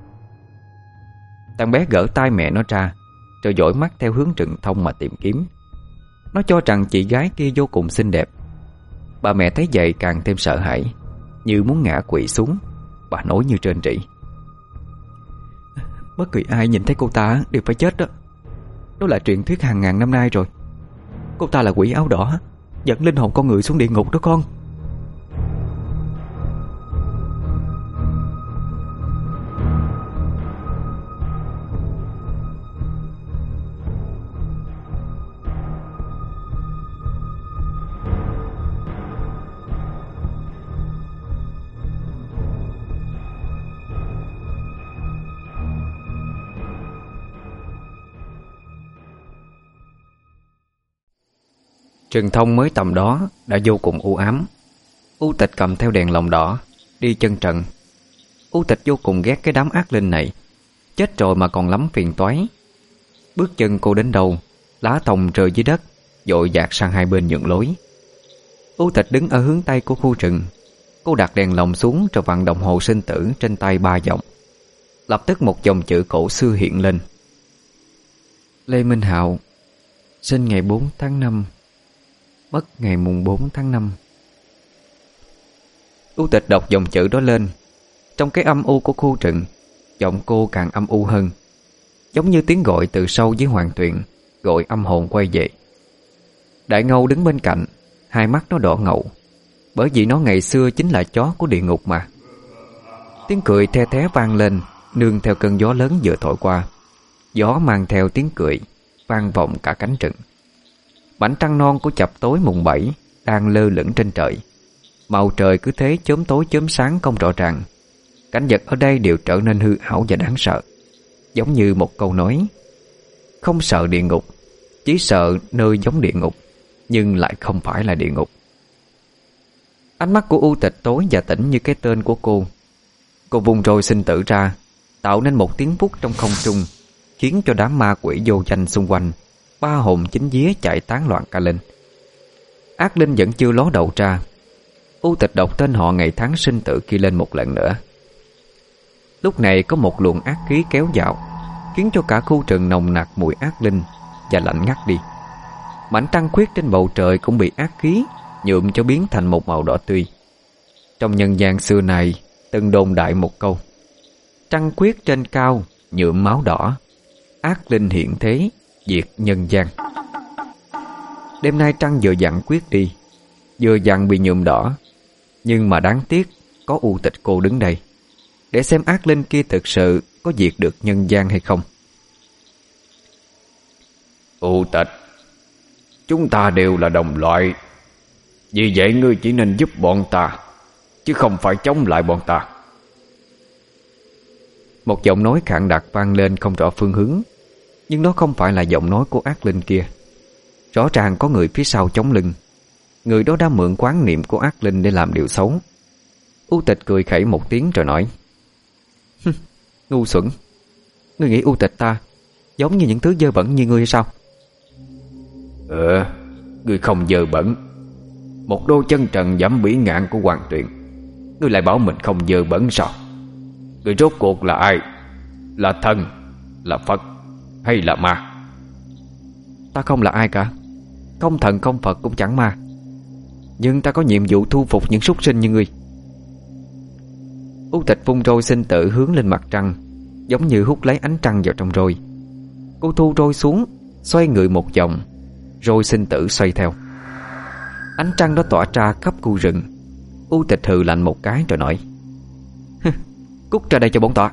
Thằng bé gỡ tay mẹ nó ra rồi dõi mắt theo hướng rừng thông mà tìm kiếm. Nó cho rằng chị gái kia vô cùng xinh đẹp. Bà mẹ thấy vậy càng thêm sợ hãi, như muốn ngã quỵ xuống. Bà nói như trên rỉ: Bất kỳ ai nhìn thấy cô ta đều phải chết đó. Đó là truyền thuyết hàng ngàn năm nay rồi. Cô ta là quỷ áo đỏ dẫn linh hồn con người xuống địa ngục đó con. Rừng thông mới tầm đó đã vô cùng u ám. U Tịch cầm theo đèn lồng đỏ đi chân trần. U Tịch vô cùng ghét cái đám ác linh này. Chết rồi mà còn lắm phiền toái. Bước chân cô đến đâu, lá tòng rơi dưới đất, vội dạt sang hai bên nhượng lối. U Tịch đứng ở hướng tây của khu rừng. Cô đặt đèn lồng xuống rồi vặn đồng hồ sinh tử trên tay 3 vòng. Lập tức một dòng chữ cổ xưa hiện lên: Lê Minh Hạo, sinh ngày 4 tháng 5, mất ngày mùng 4 tháng 5. U Tịch đọc dòng chữ đó lên. Trong cái âm u của khu rừng, giọng cô càng âm u hơn, giống như tiếng gọi từ sâu dưới hoàng tuyền, gọi âm hồn quay về. Đại Ngâu đứng bên cạnh, hai mắt nó đỏ ngầu, bởi vì nó ngày xưa chính là chó của địa ngục mà. Tiếng cười the thé vang lên, nương theo cơn gió lớn vừa thổi qua. Gió mang theo tiếng cười vang vọng cả cánh rừng. Mảnh trăng non của chập tối mùng 7 đang lơ lửng trên trời. Màu trời cứ thế chớm tối chớm sáng không rõ ràng. Cảnh vật ở đây đều trở nên hư ảo và đáng sợ, giống như một câu nói: Không sợ địa ngục, chỉ sợ nơi giống địa ngục, nhưng lại không phải là địa ngục. Ánh mắt của U Tịch tối và tĩnh như cái tên của cô. Cô vùng rồi sinh tử ra, tạo nên một tiếng vút trong không trung, khiến cho đám ma quỷ vô danh xung quanh ba hồn chính vía chạy tán loạn cả lên. Ác linh vẫn chưa ló đầu ra. U Tịch đọc tên họ ngày tháng sinh tử kia lên một lần nữa. Lúc này có một luồng ác khí kéo vào, khiến cho cả khu rừng nồng nặc mùi ác linh và lạnh ngắt đi. Mảnh trăng khuyết trên bầu trời cũng bị ác khí nhuộm cho biến thành một màu đỏ tươi. Trong nhân gian xưa này từng đồn đại một câu: Trăng khuyết trên cao nhuộm máu đỏ, ác linh hiện thế diệt nhân gian. Đêm nay trăng vừa dặn quyết đi, vừa dặn bị nhuộm đỏ. Nhưng mà đáng tiếc có U Tịch cô đứng đây, để xem ác linh kia thực sự có diệt được nhân gian hay không. U Tịch, chúng ta đều là đồng loại, vì vậy ngươi chỉ nên giúp bọn ta, chứ không phải chống lại bọn ta. Một giọng nói khàn đặc vang lên không rõ phương hướng, nhưng nó không phải là giọng nói của ác linh kia. Rõ ràng có người phía sau chống lưng. Người đó đã mượn quán niệm của ác linh để làm điều xấu. U Tịch cười khẩy một tiếng rồi nói: Ngu xuẩn, ngươi nghĩ U Tịch ta giống như những thứ dơ bẩn như ngươi hay sao? Ngươi không dơ bẩn. Một đôi chân trần dẫm bỉ ngạn của hoàng tuyền, ngươi lại bảo mình không dơ bẩn sao? Ngươi rốt cuộc là ai? Là thần, là Phật hay là ma? Ta không là ai cả, không thần không Phật cũng chẳng ma. Nhưng ta có nhiệm vụ thu phục những súc sinh như ngươi. U Tịch vung roi sinh tử hướng lên mặt trăng, giống như hút lấy ánh trăng vào trong roi. Cô thu roi xuống, xoay người một vòng, rồi sinh tử xoay theo. Ánh trăng đó tỏa ra khắp khu rừng. U Tịch hừ lạnh một cái rồi nói: Cút ra đây cho bổn tọa.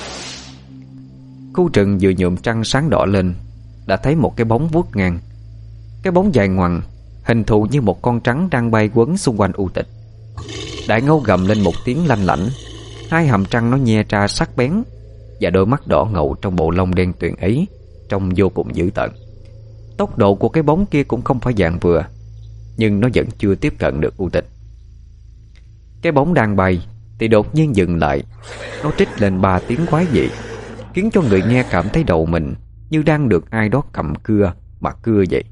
Khu rừng vừa nhuộm trăng sáng đỏ lên, đã thấy một cái bóng vuốt ngang. Cái bóng dài ngoằng, hình thù như một con trắng đang bay quấn xung quanh U Tịch. Đại Ngâu gầm lên một tiếng lanh lảnh. Hai hàm răng nó nhe ra sắc bén, và đôi mắt đỏ ngầu trong bộ lông đen tuyền ấy trông vô cùng dữ tợn. Tốc độ của cái bóng kia cũng không phải dạng vừa, nhưng nó vẫn chưa tiếp cận được U Tịch. Cái bóng đang bay thì đột nhiên dừng lại. Nó trích lên 3 tiếng quái dị, khiến cho người nghe cảm thấy đầu mình như đang được ai đó cầm cưa mà cưa vậy.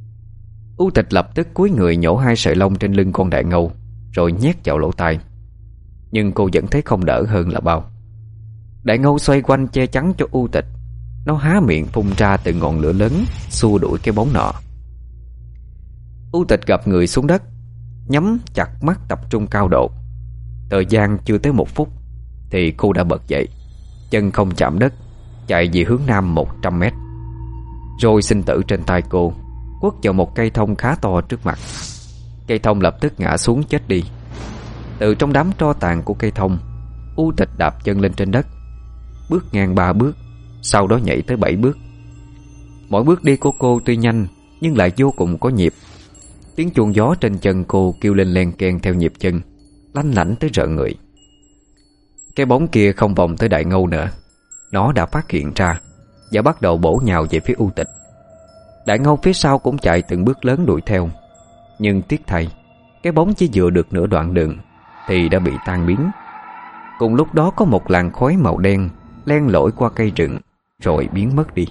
U Tịch lập tức cúi người nhổ 2 sợi lông trên lưng con Đại Ngâu, rồi nhét vào lỗ tai. Nhưng cô vẫn thấy không đỡ hơn là bao. Đại Ngâu xoay quanh che chắn cho U Tịch. Nó há miệng phun ra từng ngọn lửa lớn, xua đuổi cái bóng nọ. U Tịch gập người xuống đất, nhắm chặt mắt tập trung cao độ. Thời gian chưa tới 1 phút thì cô đã bật dậy, chân không chạm đất, chạy về hướng nam 100 mét. Rồi sinh tử trên tay cô quất vào một cây thông khá to trước mặt. Cây thông lập tức ngã xuống chết đi. Từ trong đám tro tàn của cây thông, U Tịch đạp chân lên trên đất, bước ngang 3 bước, sau đó nhảy tới 7 bước. Mỗi bước đi của cô tuy nhanh nhưng lại vô cùng có nhịp. Tiếng chuông gió trên chân cô kêu lên len keng theo nhịp chân, lanh lảnh tới rợn người. Cái bóng kia không vòng tới Đại Ngâu nữa. Nó đã phát hiện ra và bắt đầu bổ nhào về phía U Tịch. Đại Ngâu phía sau cũng chạy từng bước lớn đuổi theo. Nhưng tiếc thay, cái bóng chỉ vừa được nửa đoạn đường thì đã bị tan biến. Cùng lúc đó có một làn khói màu đen len lỏi qua cây rừng rồi biến mất đi.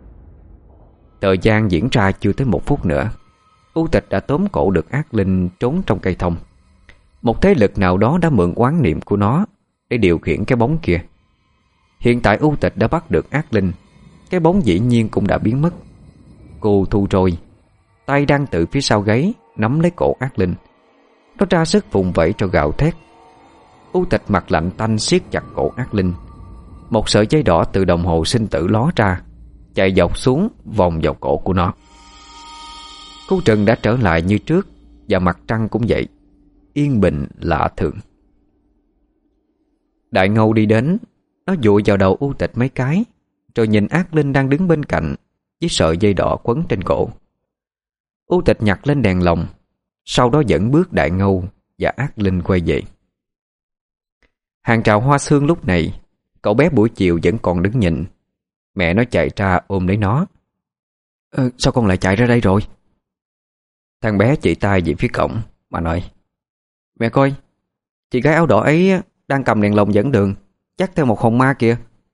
Thời gian diễn ra chưa tới 1 phút nữa, U Tịch đã tóm cổ được ác linh trốn trong cây thông. Một thế lực nào đó đã mượn oán niệm của nó để điều khiển cái bóng kia. Hiện tại U Tịch đã bắt được ác linh, cái bóng dĩ nhiên cũng đã biến mất. Cô thu rồi, tay đang từ phía sau gáy nắm lấy cổ ác linh. Nó ra sức vùng vẫy cho gào thét. U Tịch mặt lạnh tanh siết chặt cổ ác linh. Một sợi dây đỏ từ đồng hồ sinh tử ló ra, chạy dọc xuống vòng vào cổ của nó. Khu rừng đã trở lại như trước, và mặt trăng cũng vậy, yên bình lạ thường. Đại Ngâu đi đến, nó dụi vào đầu U Tịch mấy cái, rồi nhìn ác linh đang đứng bên cạnh với sợi dây đỏ quấn trên cổ. U Tịch nhặt lên đèn lồng, sau đó dẫn bước Đại Ngâu và ác linh quay về. Hàng trào hoa sương lúc này, cậu bé buổi chiều vẫn còn đứng nhìn. Mẹ nó chạy ra ôm lấy nó. Sao con lại chạy ra đây rồi? Thằng bé chỉ tay về phía cổng mà nói: Mẹ coi, chị gái áo đỏ ấy đang cầm đèn lồng dẫn đường, chắc theo một hồn ma kìa.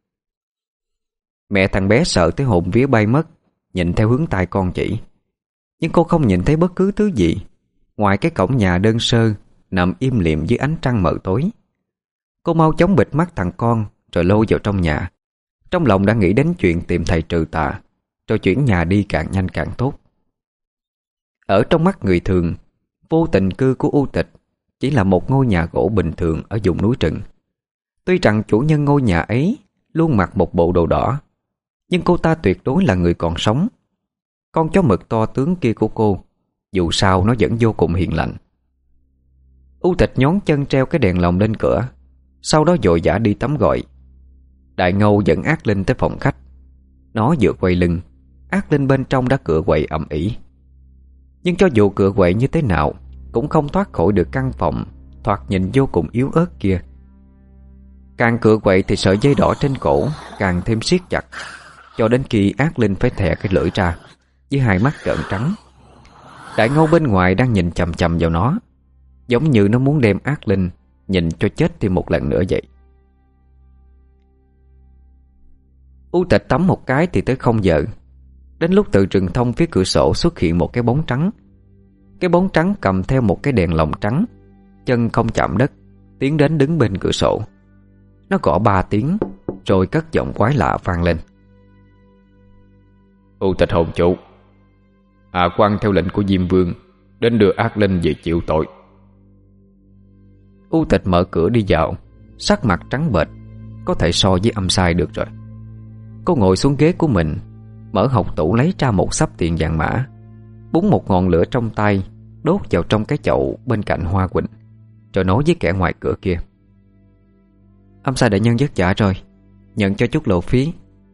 Mẹ thằng bé sợ tới hồn vía bay mất, nhìn theo hướng tay con chỉ. Nhưng cô không nhìn thấy bất cứ thứ gì ngoài cái cổng nhà đơn sơ nằm im lìm dưới ánh trăng mờ tối. Cô mau chóng bịt mắt thằng con rồi lôi vào trong nhà. Trong lòng đã nghĩ đến chuyện tìm thầy trừ tà, rồi chuyển nhà đi càng nhanh càng tốt. Ở trong mắt người thường, vô tình cư của U Tịch chỉ là một ngôi nhà gỗ bình thường ở vùng núi rừng. Tuy rằng chủ nhân ngôi nhà ấy luôn mặc một bộ đồ đỏ, nhưng cô ta tuyệt đối là người còn sống. Con chó mực to tướng kia của cô, dù sao nó vẫn vô cùng hiền lành. U Tịch nhón chân treo cái đèn lồng lên cửa, sau đó vội vã đi tắm gội. Đại Ngâu dẫn ác linh tới phòng khách. Nó vừa quay lưng, ác linh bên trong đã cựa quậy ầm ĩ. Nhưng cho dù cựa quậy như thế nào cũng không thoát khỏi được căn phòng thoạt nhìn vô cùng yếu ớt kia. Càng cựa quậy thì sợi dây đỏ trên cổ càng thêm siết chặt, cho đến khi ác linh phải thè cái lưỡi ra với hai mắt trợn trắng. Đại Ngâu bên ngoài đang nhìn chằm chằm vào nó, giống như nó muốn đem ác linh nhìn cho chết thêm một lần nữa vậy. U Tịch tắm một cái thì tới 0 giờ. Đến lúc từ rừng thông phía cửa sổ xuất hiện một cái bóng trắng. Cái bóng trắng cầm theo một cái đèn lồng trắng, chân không chạm đất, tiến đến đứng bên cửa sổ. Nó gõ 3 tiếng, rồi cất giọng quái lạ vang lên: U Tịch hồn chủ, hạ quan theo lệnh của Diêm Vương đến đưa ác linh về chịu tội. U Tịch mở cửa đi vào, sắc mặt trắng bệch, có thể so với âm sai được rồi. Cô ngồi xuống ghế của mình, mở hộc tủ lấy ra một xấp tiền vàng mã, búng một ngọn lửa trong tay, đốt vào trong cái chậu bên cạnh hoa quỳnh, rồi nói với kẻ ngoài cửa kia: "Âm sai đại nhân vất vả rồi, nhận cho chút lộ phí."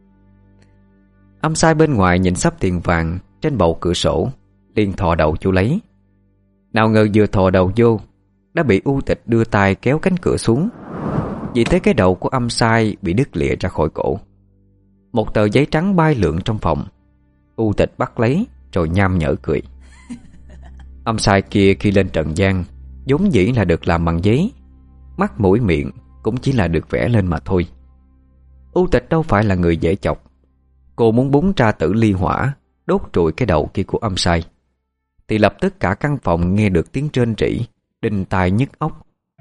Âm sai bên ngoài nhìn xấp tiền vàng trên bậu cửa sổ, liền thò đầu vô lấy. Nào ngờ vừa thò đầu vô đã bị U Tịch đưa tay kéo cánh cửa xuống. Vì thế cái đầu của âm sai bị đứt lìa ra khỏi cổ. Một tờ giấy trắng bay lượn trong phòng. U Tịch bắt lấy rồi nham nhở cười. Âm sai kia khi lên trần gian vốn dĩ là được làm bằng giấy, mắt mũi miệng cũng chỉ là được vẽ lên mà thôi. U Tịch đâu phải là người dễ chọc. Cô muốn búng tra tử ly hỏa, đốt trụi cái đầu kia của âm sai, thì lập tức cả căn phòng nghe được tiếng rên rỉ, đinh tai nhức óc.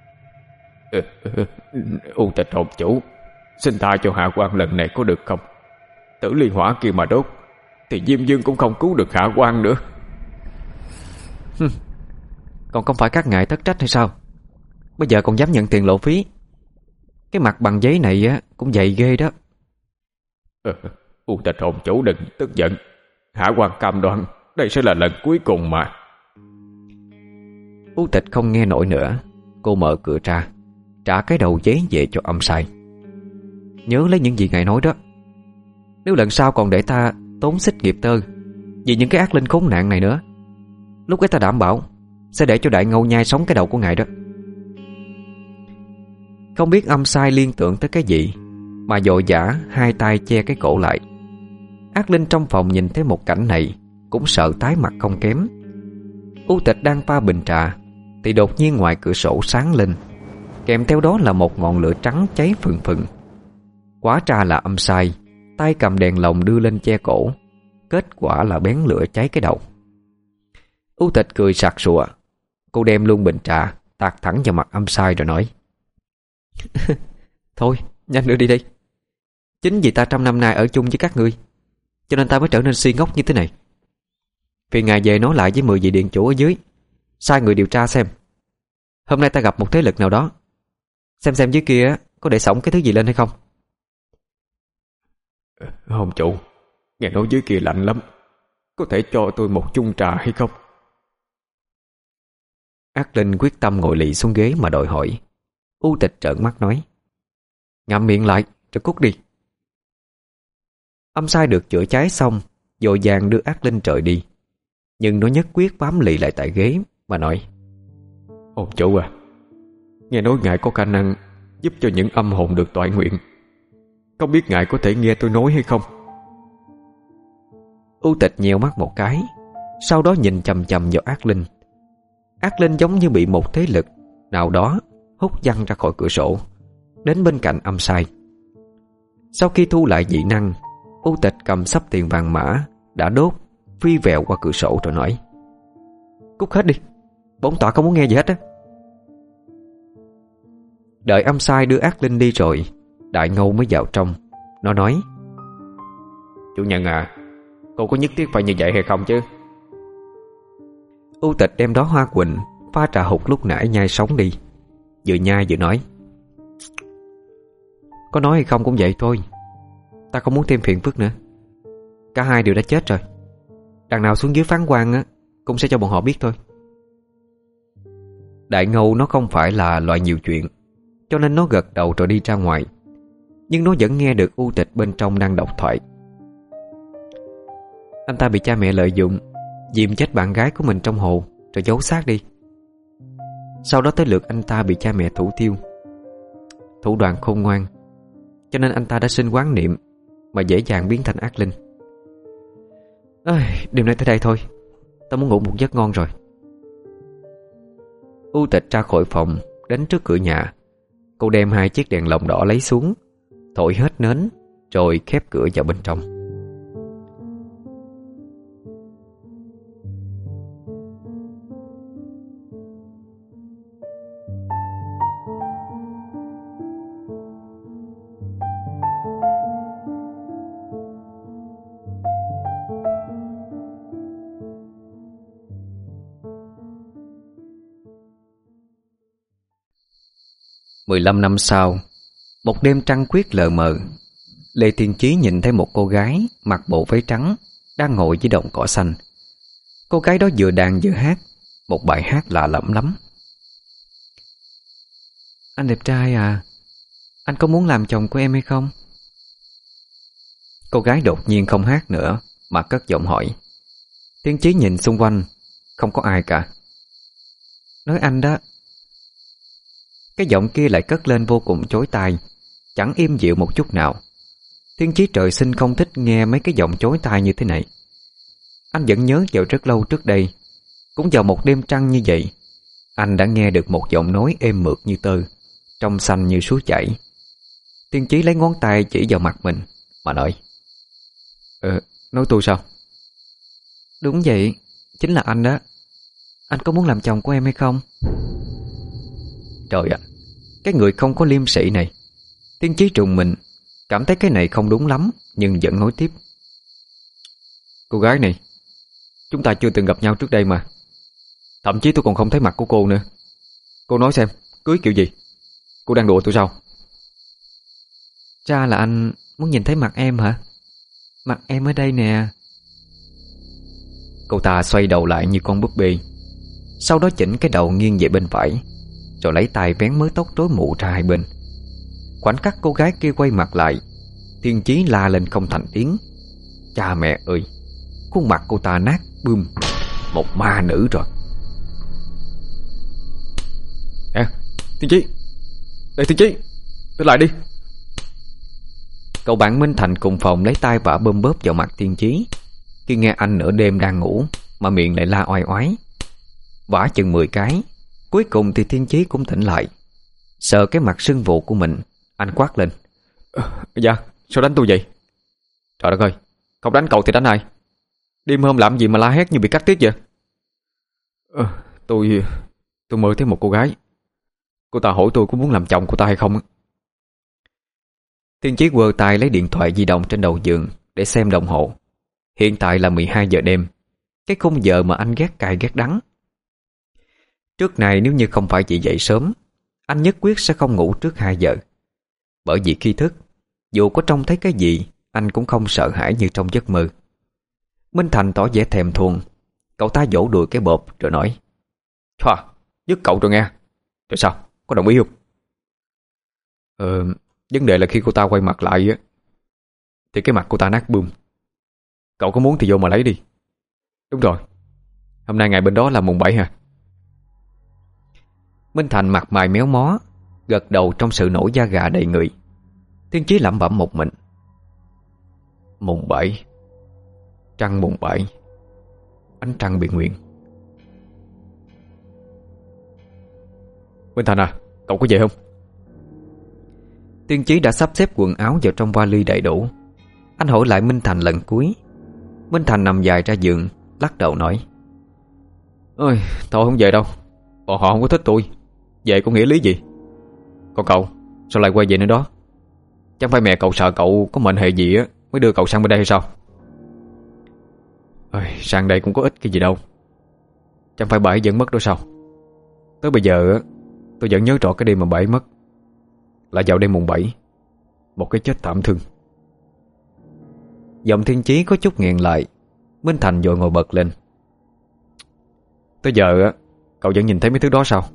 U Tịch hồn chủ, xin tha cho hạ quan lần này có được không? Tử ly hỏa kia mà đốt thì Diêm Dương cũng không cứu được hạ quan nữa. Còn không phải các ngài thất trách hay sao? Bây giờ còn dám nhận tiền lộ phí. Cái mặt bằng giấy này á cũng dày ghê đó. U Tịch hồn chủ đừng tức giận, hạ quan cam đoan đây sẽ là lần cuối cùng mà. U Tịch không nghe nổi nữa. Cô mở cửa ra, trả cái đầu giấy về cho âm sai. Nhớ lấy những gì ngài nói đó. Nếu lần sau còn để ta tốn xích nghiệp tơ vì những cái ác linh khốn nạn này nữa, lúc ấy ta đảm bảo sẽ để cho Đại Ngâu nhai sống cái đầu của ngài đó. Không biết âm sai liên tưởng tới cái gì mà vội vã hai tay che cái cổ lại. Ác linh trong phòng nhìn thấy một cảnh này cũng sợ tái mặt không kém. U Tịch đang pha bình trà thì đột nhiên ngoài cửa sổ sáng lên, kèm theo đó là một ngọn lửa trắng cháy phừng phừng. Quá ra là âm sai tay cầm đèn lồng đưa lên che cổ, kết quả là bén lửa cháy cái đầu. U Tịch cười sặc sụa. Cô đem luôn bình trà tạt thẳng vào mặt âm sai rồi nói: "Thôi nhanh nữa đi đi. Chính vì ta trăm năm nay ở chung với các ngươi, cho nên ta mới trở nên si ngốc như thế này. Phiền ngài về nói lại với 10 vị điện chủ ở dưới, sai người điều tra xem hôm nay ta gặp một thế lực nào đó, xem dưới kia có để xổng cái thứ gì lên hay không." Hồn chủ, nghe nói dưới kia lạnh lắm, có thể cho tôi một chung trà hay không? Ác linh quyết tâm ngồi lì xuống ghế mà đòi hỏi. U Tịch trợn mắt nói: "Ngậm miệng lại rồi cút đi." Âm sai được chữa cháy xong vội vàng đưa ác linh trời đi, nhưng nó nhất quyết bám lì lại tại ghế mà nói: "Hồn chủ à, nghe nói ngài có khả năng giúp cho những âm hồn được toại nguyện, không biết ngài có thể nghe tôi nói hay không?" U Tịch nheo mắt một cái, sau đó nhìn chằm chằm vào ác linh. Ác linh giống như bị một thế lực nào đó hút văng ra khỏi cửa sổ, đến bên cạnh âm sai. Sau khi thu lại dị năng, U Tịch cầm xấp tiền vàng mã đã đốt phi vèo qua cửa sổ rồi nói: "Cút hết đi, bổn tọa không muốn nghe gì hết á." Đợi âm sai đưa ác linh đi rồi, Đại Ngâu mới vào trong. Nó nói: "Chủ nhân à, cô có nhất thiết phải như vậy hay không chứ?" U Tịch đem đó hoa quỳnh pha trà hụt lúc nãy nhai sống đi, vừa nhai vừa nói: "Có nói hay không cũng vậy thôi. Ta không muốn thêm phiền phức nữa. Cả hai đều đã chết rồi. Đằng nào xuống dưới phán quan á cũng sẽ cho bọn họ biết thôi." Đại Ngâu nó không phải là loại nhiều chuyện, cho nên nó gật đầu rồi đi ra ngoài. Nhưng nó vẫn nghe được U Tịch bên trong đang đọc thoại: "Anh ta bị cha mẹ lợi dụng, dìm chết bạn gái của mình trong hồ rồi giấu xác đi. Sau đó tới lượt anh ta bị cha mẹ thủ tiêu. Thủ đoạn khôn ngoan, cho nên anh ta đã sinh oán niệm mà dễ dàng biến thành ác linh. Đêm nay tới đây thôi, ta muốn ngủ một giấc ngon rồi." U Tịch ra khỏi phòng, đến trước cửa nhà. Cô đem 2 chiếc đèn lồng đỏ lấy xuống, thổi hết nến, rồi khép cửa vào bên trong. Mười 15 năm sau, một đêm trăng khuyết lờ mờ, Lê Thiên Chí nhìn thấy một cô gái mặc bộ váy trắng đang ngồi dưới đồng cỏ xanh. Cô gái đó vừa đàn vừa hát một bài hát lạ lẫm lắm. Anh đẹp trai à, anh có muốn làm chồng của em hay không? Cô gái đột nhiên không hát nữa mà cất giọng hỏi. Thiên Chí nhìn xung quanh, không có ai cả. Nói anh đó. Cái giọng kia lại cất lên vô cùng chói tai, chẳng im dịu một chút nào. Thiên Chí trời sinh không thích nghe mấy cái giọng chói tai như thế này. Anh vẫn nhớ vào rất lâu trước đây, cũng vào một đêm trăng như vậy, anh đã nghe được một giọng nói êm mượt như tơ, trong xanh như suối chảy. Thiên Chí lấy ngón tay chỉ vào mặt mình mà nói: nói tôi sao? Đúng vậy, chính là anh đó. Anh có muốn làm chồng của em hay không? Trời ạ, cái người không có liêm sỉ này. Thiên Chí trùng mình, cảm thấy cái này không đúng lắm, nhưng vẫn nói tiếp: Cô gái này, chúng ta chưa từng gặp nhau trước đây mà. Thậm chí tôi còn không thấy mặt của cô nữa. Cô nói xem, cưới kiểu gì? Cô đang đùa tôi sao? Ra là anh muốn nhìn thấy mặt em hả? Mặt em ở đây nè. Cô ta xoay đầu lại như con búp bê, sau đó chỉnh cái đầu nghiêng về bên phải, rồi lấy tay vén mớ tóc rối mụ ra hai bên. Khoảnh khắc cô gái kia quay mặt lại, Thiên Chí la lên không thành tiếng. Cha mẹ ơi, khuôn mặt cô ta nát bươm, một ma nữ rồi. Nè, Thiên Chí, đây Thiên Chí, tỉnh lại đi. Cậu bạn Minh Thành cùng phòng lấy tay vả bơm bóp vào mặt Thiên Chí, khi nghe anh nửa đêm đang ngủ mà miệng lại la oai oái. Vả chừng 10 cái, cuối cùng thì Thiên Chí cũng tỉnh lại. Sợ cái mặt sưng vụ của mình, anh quát lên: Dạ, sao đánh tôi vậy? Trời đất ơi, không đánh cậu thì đánh ai? Đêm hôm làm gì mà la hét như bị cắt tiết vậy? Tôi mơ thấy một cô gái. Cô ta hỏi tôi có muốn làm chồng cô ta hay không. Thiên Chí quơ tay lấy điện thoại di động trên đầu giường để xem đồng hồ. Hiện tại là 12 giờ đêm, cái khung giờ mà anh ghét cay ghét đắng. Trước này nếu như không phải chị dậy sớm, anh nhất quyết sẽ không ngủ trước 2 giờ. Bởi vì khi thức, dù có trông thấy cái gì, anh cũng không sợ hãi như trong giấc mơ. Minh Thành tỏ vẻ thèm thuồng. Cậu ta vỗ đùi cái bộp rồi nói: Thoa, dứt cậu rồi nghe. Rồi sao, có đồng ý không? Vấn đề là khi cô ta quay mặt lại á, thì cái mặt cô ta nát bươm. Cậu có muốn thì vô mà lấy đi. Đúng rồi, hôm nay ngày bên đó là mùng 7 hả? Minh Thành mặt mày méo mó, gật đầu trong sự nổi da gà đầy người. Thiên Chí lẩm bẩm một mình: Mùng 7, trăng mùng 7, ánh trăng biệt nguyện. Minh Thành à, cậu có về không? Thiên Chí đã sắp xếp quần áo vào trong vali đầy đủ. Anh hỏi lại Minh Thành lần cuối. Minh Thành nằm dài ra giường, lắc đầu nói: Ôi, thôi không về đâu. Bọn họ không có thích tôi. Về có nghĩa lý gì? Còn cậu, sao lại quay về nơi đó? Chẳng phải mẹ cậu sợ cậu có mệnh hệ gì á mới đưa cậu sang bên đây hay sao? Ôi, sang đây cũng có ích cái gì đâu. Chẳng phải bà ấy vẫn mất đó sao? Tới bây giờ tôi vẫn nhớ rõ cái đêm mà bà ấy mất, là vào đêm mùng 7. Một cái chết thảm thương. Giọng Thiên Chí có chút nghẹn lại. Minh Thành vội ngồi bật lên: Tới giờ cậu vẫn nhìn thấy mấy thứ đó sao?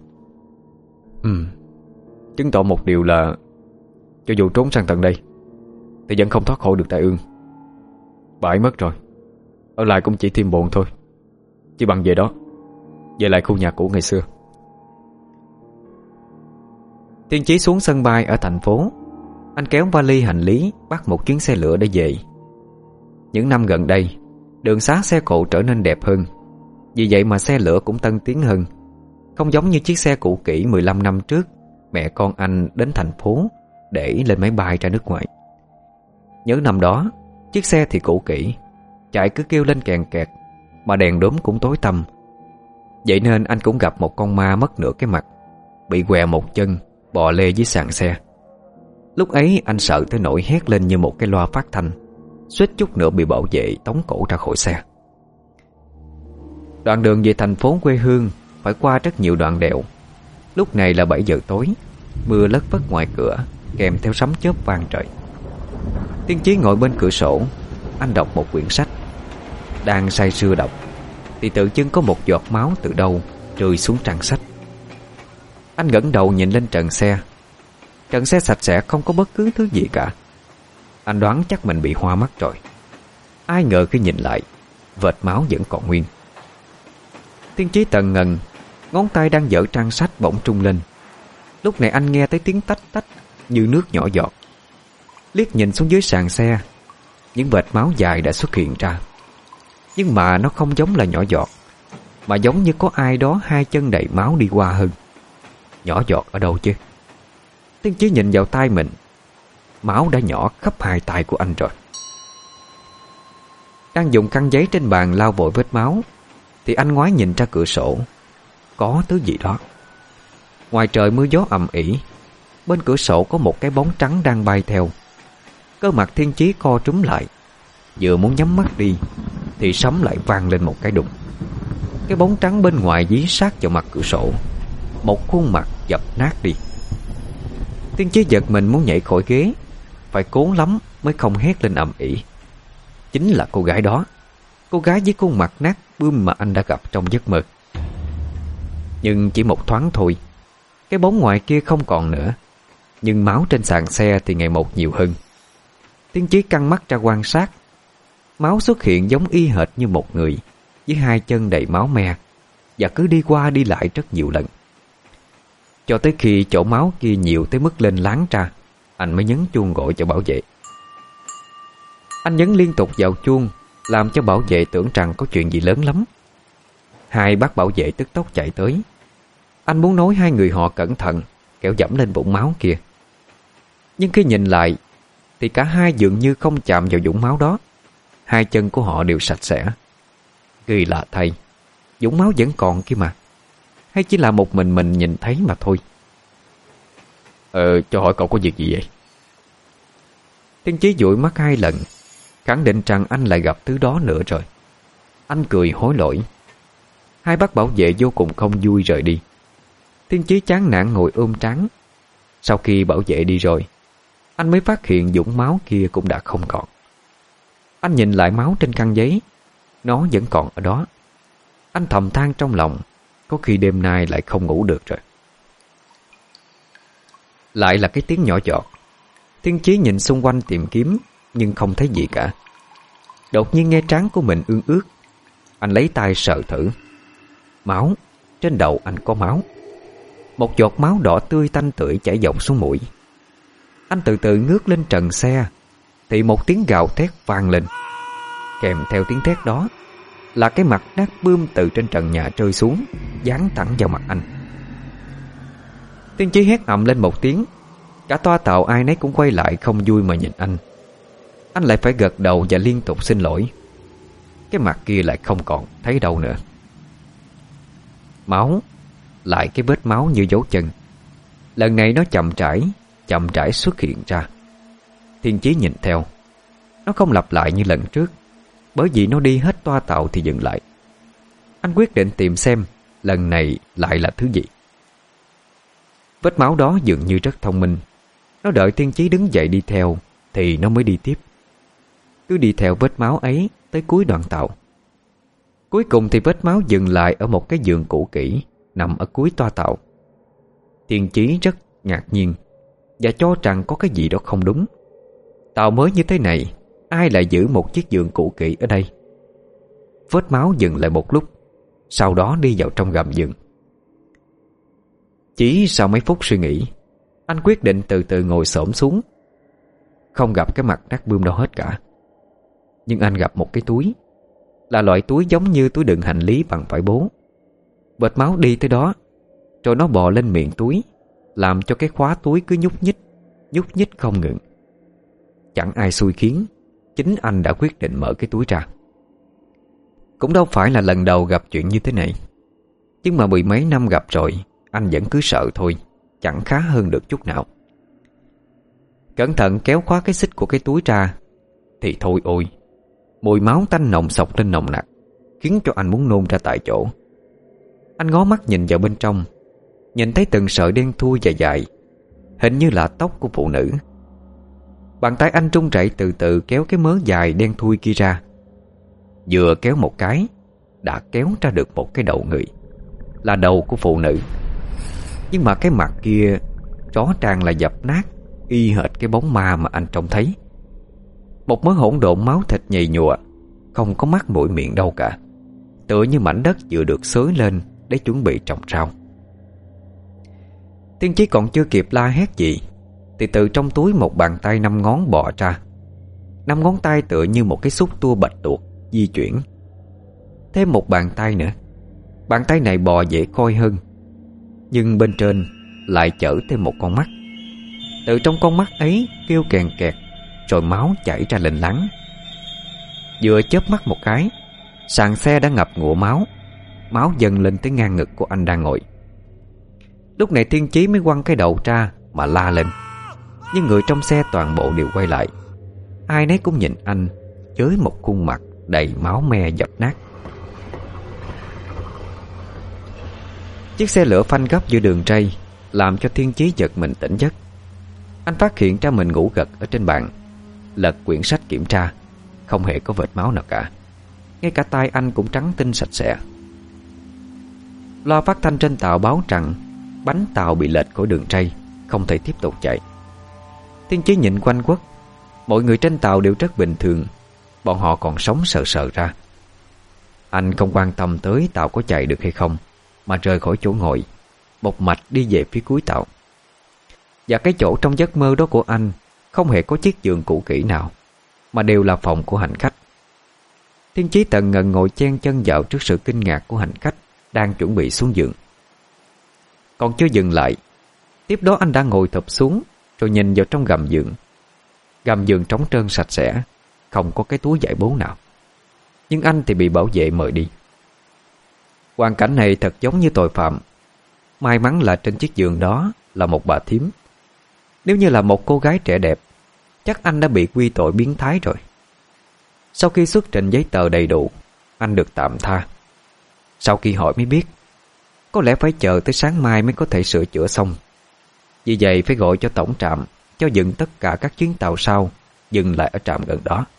Chứng tỏ một điều là cho dù trốn sang tận đây thì vẫn không thoát khỏi được tai ương. Bà ấy mất rồi, ở lại cũng chỉ thêm buồn thôi. Chỉ bằng về đó, về lại khu nhà cũ ngày xưa. Thiên Chí xuống sân bay ở thành phố. Anh kéo vali hành lý, bắt một chuyến xe lửa để về. Những năm gần đây, đường xá xe cộ trở nên đẹp hơn. Vì vậy mà xe lửa cũng tân tiến hơn. Không giống như chiếc xe cũ kỹ 15 năm trước mẹ con anh đến thành phố để lên máy bay ra nước ngoài. Nhớ năm đó, chiếc xe thì cũ kỹ, chạy cứ kêu lên kèn kẹt, mà đèn đốm cũng tối tăm. Vậy nên anh cũng gặp một con ma mất nửa cái mặt, bị què một chân, bò lê dưới sàn xe. Lúc ấy anh sợ tới nỗi hét lên như một cái loa phát thanh, suýt chút nữa bị bảo vệ tống cổ ra khỏi xe. Đoạn đường về thành phố quê hương phải qua rất nhiều đoạn đèo. Lúc này là 7 giờ tối, mưa lất phất ngoài cửa, kèm theo sấm chớp vang trời. Tiên Chí ngồi bên cửa sổ. Anh đọc một quyển sách. Đang say sưa đọc thì tự dưng có một giọt máu từ đâu rơi xuống trang sách. Anh ngẩng đầu nhìn lên trần xe. Trần xe sạch sẽ, không có bất cứ thứ gì cả. Anh đoán chắc mình bị hoa mắt rồi. Ai ngờ khi nhìn lại, vệt máu vẫn còn nguyên. Tiên Chí tần ngần, ngón tay đang dở trang sách bỗng trung lên. Lúc này anh nghe thấy tiếng tách tách như nước nhỏ giọt. Liếc nhìn xuống dưới sàn xe, những vệt máu dài đã xuất hiện ra. Nhưng mà nó không giống là nhỏ giọt, mà giống như có ai đó hai chân đầy máu đi qua hơn. Nhỏ giọt ở đâu chứ? Tiên Chí nhìn vào tay mình. Máu đã nhỏ khắp hai tay của anh rồi. Đang dùng khăn giấy trên bàn lau vội vết máu thì anh ngoái nhìn ra cửa sổ. Có thứ gì đó. Ngoài trời mưa gió ầm ĩ, bên cửa sổ có một cái bóng trắng đang bay theo. Cơ mặt Thiên Chí co trúm lại. Vừa muốn nhắm mắt đi thì sấm lại vang lên một cái đùng. Cái bóng trắng bên ngoài dí sát vào mặt cửa sổ. Một khuôn mặt dập nát đi. Thiên Chí giật mình muốn nhảy khỏi ghế, phải cố lắm mới không hét lên ầm ĩ. Chính là cô gái đó. Cô gái với khuôn mặt nát bươm mà anh đã gặp trong giấc mơ. Nhưng chỉ một thoáng thôi, cái bóng ngoài kia không còn nữa. Nhưng máu trên sàn xe thì ngày một nhiều hơn. Thiên Chí căng mắt ra quan sát. Máu xuất hiện giống y hệt như một người, với hai chân đầy máu me, và cứ đi qua đi lại rất nhiều lần. Cho tới khi chỗ máu kia nhiều tới mức lên láng ra, anh mới nhấn chuông gọi cho bảo vệ. Anh nhấn liên tục vào chuông, làm cho bảo vệ tưởng rằng có chuyện gì lớn lắm. Hai bác bảo vệ tức tốc chạy tới. Anh muốn nói hai người họ cẩn thận, kẻo dẫm lên vũng máu kia. Nhưng khi nhìn lại thì cả hai dường như không chạm vào vũng máu đó. Hai chân của họ đều sạch sẽ. Kỳ lạ thay, vũng máu vẫn còn kia mà. Hay chỉ là một mình nhìn thấy mà thôi. Cho hỏi cậu có việc gì vậy? Tiên Chí dụi mắt hai lần, khẳng định rằng anh lại gặp thứ đó nữa rồi. Anh cười hối lỗi. Hai bác bảo vệ vô cùng không vui rời đi. Tiên Chí chán nản ngồi ôm trán. Sau khi bảo vệ đi rồi, anh mới phát hiện vũng máu kia cũng đã không còn. Anh nhìn lại máu trên khăn giấy, nó vẫn còn ở đó. Anh thầm than trong lòng, có khi đêm nay lại không ngủ được rồi. Lại là cái tiếng nhỏ giọt. Thiên Chí nhìn xung quanh tìm kiếm, nhưng không thấy gì cả. Đột nhiên nghe trán của mình ương ướt. Anh lấy tay sờ thử. Máu, trên đầu anh có máu. Một giọt máu đỏ tươi tanh tưởi chảy dọc xuống mũi. Anh từ từ ngước lên trần xe, thì một tiếng gào thét vang lên. Kèm theo tiếng thét đó là cái mặt nát bươm từ trên trần nhà rơi xuống, giáng thẳng vào mặt anh. Tiên Chí hét ầm lên một tiếng. Cả toa tàu ai nấy cũng quay lại không vui mà nhìn anh. Anh lại phải gật đầu và liên tục xin lỗi. Cái mặt kia lại không còn thấy đâu nữa. Máu, lại cái vết máu như dấu chân. Lần này nó chậm rãi xuất hiện ra. Thiên Chí nhìn theo. Nó không lặp lại như lần trước, bởi vì nó đi hết toa tàu thì dừng lại. Anh quyết định tìm xem lần này lại là thứ gì. Vết máu đó dường như rất thông minh. Nó đợi Thiên Chí đứng dậy đi theo thì nó mới đi tiếp. Cứ đi theo vết máu ấy tới cuối đoàn tàu. Cuối cùng thì vết máu dừng lại ở một cái giường cũ kỹ nằm ở cuối toa tàu. Thiên Chí rất ngạc nhiên và cho rằng có cái gì đó không đúng. Tàu mới như thế này, ai lại giữ một chiếc giường cũ kỹ ở đây? Vết máu dừng lại một lúc, sau đó đi vào trong gầm giường. Chỉ sau mấy phút suy nghĩ, anh quyết định từ từ ngồi xổm xuống. Không gặp cái mặt nát bươm đâu hết cả. Nhưng anh gặp một cái túi, là loại túi giống như túi đựng hành lý bằng vải bố. Vệt máu đi tới đó, rồi nó bò lên miệng túi, làm cho cái khóa túi cứ nhúc nhích không ngừng. Chẳng ai xui khiến, chính anh đã quyết định mở cái túi ra. Cũng đâu phải là lần đầu gặp chuyện như thế này, nhưng mà mười mấy năm gặp rồi, anh vẫn cứ sợ thôi, chẳng khá hơn được chút nào. Cẩn thận kéo khóa cái xích của cái túi ra, thì thôi ôi, mùi máu tanh nồng sộc lên nồng nặc, khiến cho anh muốn nôn ra tại chỗ. Anh ngó mắt nhìn vào bên trong, nhìn thấy từng sợi đen thui dài dài, hình như là tóc của phụ nữ. Bàn tay anh run rẩy từ từ kéo cái mớ dài đen thui kia ra. Vừa kéo một cái đã kéo ra được một cái đầu người, là đầu của phụ nữ. Nhưng mà cái mặt kia rõ ràng là dập nát, y hệt cái bóng ma mà anh trông thấy. Một mớ hỗn độn máu thịt nhầy nhụa, không có mắt mũi miệng đâu cả, tựa như mảnh đất vừa được xới lên để chuẩn bị trồng rau. Tiên Chí còn chưa kịp la hét gì thì từ trong túi một bàn tay 5 ngón bò ra. 5 ngón tay tựa như một cái xúc tua bạch tuộc di chuyển. Thêm một bàn tay nữa. Bàn tay này bò dễ coi hơn, nhưng bên trên lại chở thêm một con mắt. Từ trong con mắt ấy kêu kèn kẹt, rồi máu chảy ra lênh láng. Vừa chớp mắt một cái, sàn xe đã ngập ngụa máu. Máu dâng lên tới ngang ngực của anh đang ngồi. Lúc này Tiên Chí mới quăng cái đầu ra mà la lên. Nhưng người trong xe toàn bộ đều quay lại. Ai nấy cũng nhìn anh với một khuôn mặt đầy máu me dập nát. Chiếc xe lửa phanh gấp giữa đường ray làm cho Tiên Chí giật mình tỉnh giấc. Anh phát hiện ra mình ngủ gật ở trên bàn, lật quyển sách kiểm tra. Không hề có vệt máu nào cả. Ngay cả tay anh cũng trắng tinh sạch sẽ. Loa phát thanh trên tàu báo rằng bánh tàu bị lệch khỏi đường ray, không thể tiếp tục chạy. Tiên Chí nhìn quanh quất. Mọi người trên tàu đều rất bình thường. Bọn họ còn sống sờ sờ ra. Anh không quan tâm tới tàu có chạy được hay không, mà rời khỏi chỗ ngồi, một mạch đi về phía cuối tàu. Và cái chỗ trong giấc mơ đó của anh không hề có chiếc giường cũ kỹ nào, mà đều là phòng của hành khách. Tiên Chí tần ngần ngồi chen chân vào trước sự kinh ngạc của hành khách đang chuẩn bị xuống giường. Còn chưa dừng lại, tiếp đó anh đã ngồi thụp xuống, rồi nhìn vào trong gầm giường. Gầm giường trống trơn sạch sẽ, không có cái túi vải bố nào. Nhưng anh thì bị bảo vệ mời đi. Hoàn cảnh này thật giống như tội phạm. May mắn là trên chiếc giường đó là một bà thím. Nếu như là một cô gái trẻ đẹp, chắc anh đã bị quy tội biến thái rồi. Sau khi xuất trình giấy tờ đầy đủ, anh được tạm tha. Sau khi hỏi mới biết, có lẽ phải chờ tới sáng mai mới có thể sửa chữa xong. Vì vậy phải gọi cho tổng trạm cho dừng tất cả các chuyến tàu sau, dừng lại ở trạm gần đó.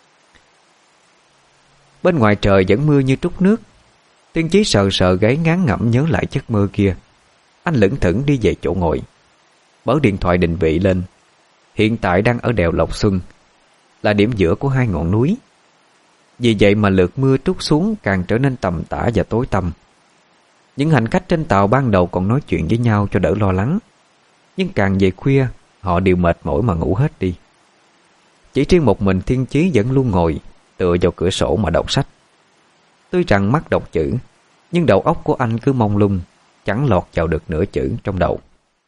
Bên ngoài trời vẫn mưa như trút nước. Tiên Chí sờ sờ gáy ngán ngẩm nhớ lại giấc mơ kia. Anh lững thững đi về chỗ ngồi, bấm điện thoại định vị lên. Hiện tại đang ở đèo Lộc Xuân, là điểm giữa của hai ngọn núi. Vì vậy mà lượt mưa trút xuống càng trở nên tầm tã và tối tăm. Những hành khách trên tàu ban đầu còn nói chuyện với nhau cho đỡ lo lắng, nhưng càng về khuya họ đều mệt mỏi mà ngủ hết đi. Chỉ riêng một mình Tiên Chí vẫn luôn ngồi tựa vào cửa sổ mà đọc sách. Tuy rằng mắt đọc chữ, nhưng đầu óc của anh cứ mông lung, chẳng lọt vào được nửa chữ trong đầu.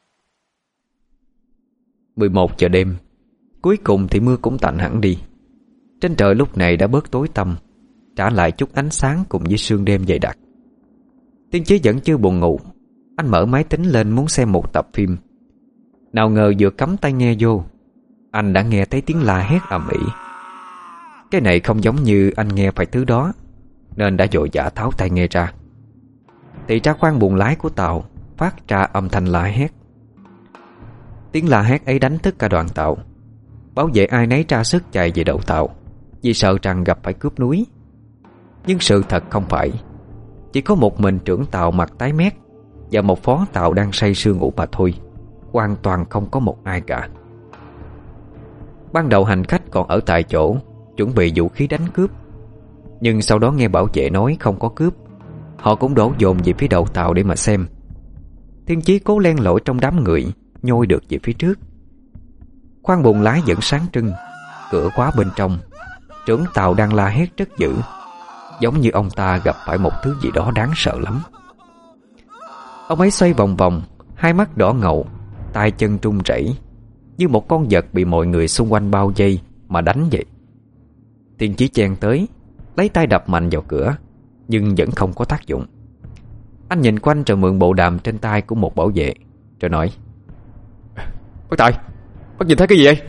11 giờ đêm, cuối cùng thì mưa cũng tạnh hẳn đi. Trên trời lúc này đã bớt tối tăm, trả lại chút ánh sáng cùng với sương đêm dày đặc. Tiên Chí vẫn chưa buồn ngủ. Anh mở máy tính lên muốn xem một tập phim. Nào ngờ vừa cắm tai nghe vô, anh đã nghe thấy tiếng la hét ầm ĩ. Cái này không giống như anh nghe phải thứ đó, nên đã vội vã tháo tai nghe ra. Thì ra khoang buồng lái của tàu phát ra âm thanh la hét. Tiếng la hét ấy đánh thức cả đoàn tàu. Bảo vệ ai nấy ra sức chạy về đầu tàu, vì sợ rằng gặp phải cướp núi. Nhưng sự thật không phải. Chỉ có một mình trưởng tàu mặt tái mét và một phó tàu đang say sưa ngủ mà thôi. Hoàn toàn không có một ai cả. Ban đầu hành khách còn ở tại chỗ, chuẩn bị vũ khí đánh cướp. Nhưng sau đó nghe bảo vệ nói không có cướp, họ cũng đổ dồn về phía đầu tàu để mà xem. Tiên Chí cố len lỏi trong đám người, nhoi được về phía trước. Khoang buồng lái vẫn sáng trưng. Cửa khóa bên trong, trưởng tàu đang la hét rất dữ, giống như ông ta gặp phải một thứ gì đó đáng sợ lắm. Ông ấy xoay vòng vòng, hai mắt đỏ ngầu, tay chân run rẩy, như một con vật bị mọi người xung quanh bao vây mà đánh vậy. Tiên Chí chen tới, lấy tay đập mạnh vào cửa, nhưng vẫn không có tác dụng. Anh nhìn quanh rồi mượn bộ đàm trên tay của một bảo vệ, rồi nói: "Bác Tài, bác nhìn thấy cái gì vậy?"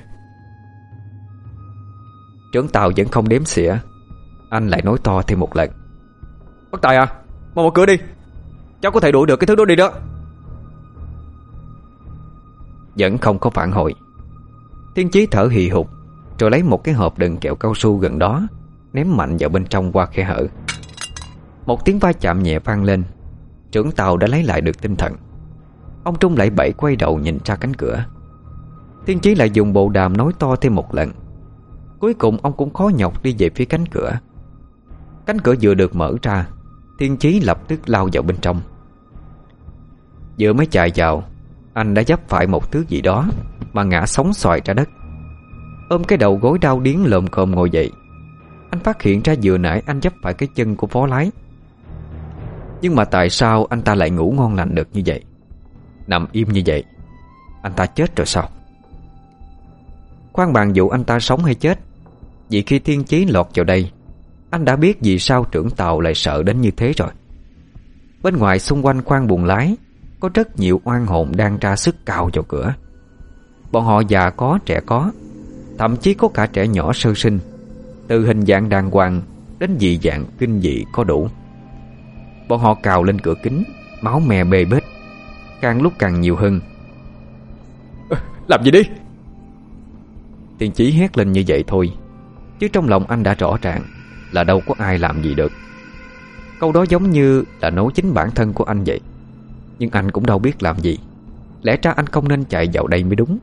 Trưởng tàu vẫn không đếm xỉa. Anh lại nói to thêm một lần: "Bác Tài à, mau mở cửa đi, cháu có thể đuổi được cái thứ đó đi đó." Vẫn không có phản hồi. Thiên Chí thở hì hục, rồi lấy một cái hộp đựng kẹo cao su gần đó, ném mạnh vào bên trong qua khe hở. Một tiếng va chạm nhẹ vang lên. Trưởng tàu đã lấy lại được tinh thần. Ông Trung lại bẩy quay đầu nhìn ra cánh cửa. Thiên Chí lại dùng bộ đàm nói to thêm một lần. Cuối cùng ông cũng khó nhọc đi về phía cánh cửa. Cánh cửa vừa được mở ra, Thiên Chí lập tức lao vào bên trong. Vừa mới chạy vào, anh đã vấp phải một thứ gì đó mà ngã sóng xoài ra đất. Ôm cái đầu gối đau điếng lồm cồm ngồi dậy. Anh phát hiện ra vừa nãy anh vấp phải cái chân của phó lái. Nhưng mà tại sao anh ta lại ngủ ngon lành được như vậy? Nằm im như vậy, anh ta chết rồi sao? Khoan bàn vụ anh ta sống hay chết, vì khi Thiên Chí lọt vào đây, anh đã biết vì sao trưởng tàu lại sợ đến như thế rồi. Bên ngoài xung quanh khoang buồng lái có rất nhiều oan hồn đang ra sức cào vào cửa. Bọn họ già có, trẻ có, thậm chí có cả trẻ nhỏ sơ sinh, từ hình dạng đàng hoàng đến dị dạng kinh dị có đủ. Bọn họ cào lên cửa kính, máu me bê bết, càng lúc càng nhiều hơn. Làm gì đi? Thiên Chí hét lên như vậy thôi, chứ trong lòng anh đã rõ ràng là đâu có ai làm gì được. Câu đó giống như là nói chính bản thân của anh vậy. Nhưng anh cũng đâu biết làm gì. Lẽ ra anh không nên chạy vào đây mới đúng.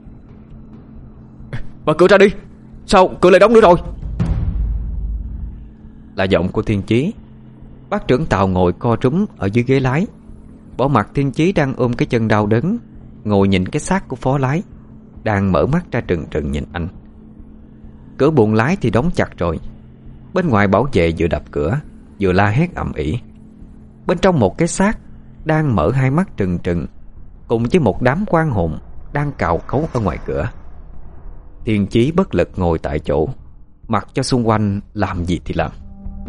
Mở cửa ra đi. Sao cửa lại đóng nữa rồi? Là giọng của Thiên Chí. Bác trưởng tàu ngồi co rúm ở dưới ghế lái, bỏ mặc Thiên Chí đang ôm cái chân đau đớn, ngồi nhìn cái xác của phó lái đang mở mắt ra trừng trừng nhìn anh. Cửa buồng lái thì đóng chặt rồi. Bên ngoài bảo vệ vừa đập cửa vừa la hét ầm ĩ. Bên trong một cái xác đang mở hai mắt trừng trừng, cùng với một đám oan hồn đang cào cấu ở ngoài cửa. Thiên Chí bất lực ngồi tại chỗ, mặc cho xung quanh làm gì thì làm.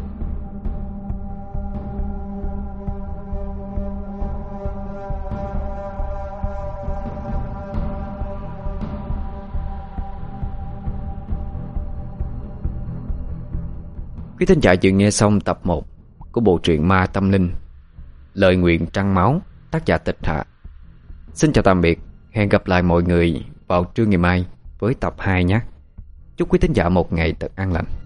Quý thính giả vừa nghe xong tập 1 của bộ truyện Ma Tâm Linh, Lời Nguyện Trăng Máu, tác giả Tịch Hạ. Xin chào tạm biệt, hẹn gặp lại mọi người vào trưa ngày mai với tập 2 nhé. Chúc quý thính giả một ngày thật an lành.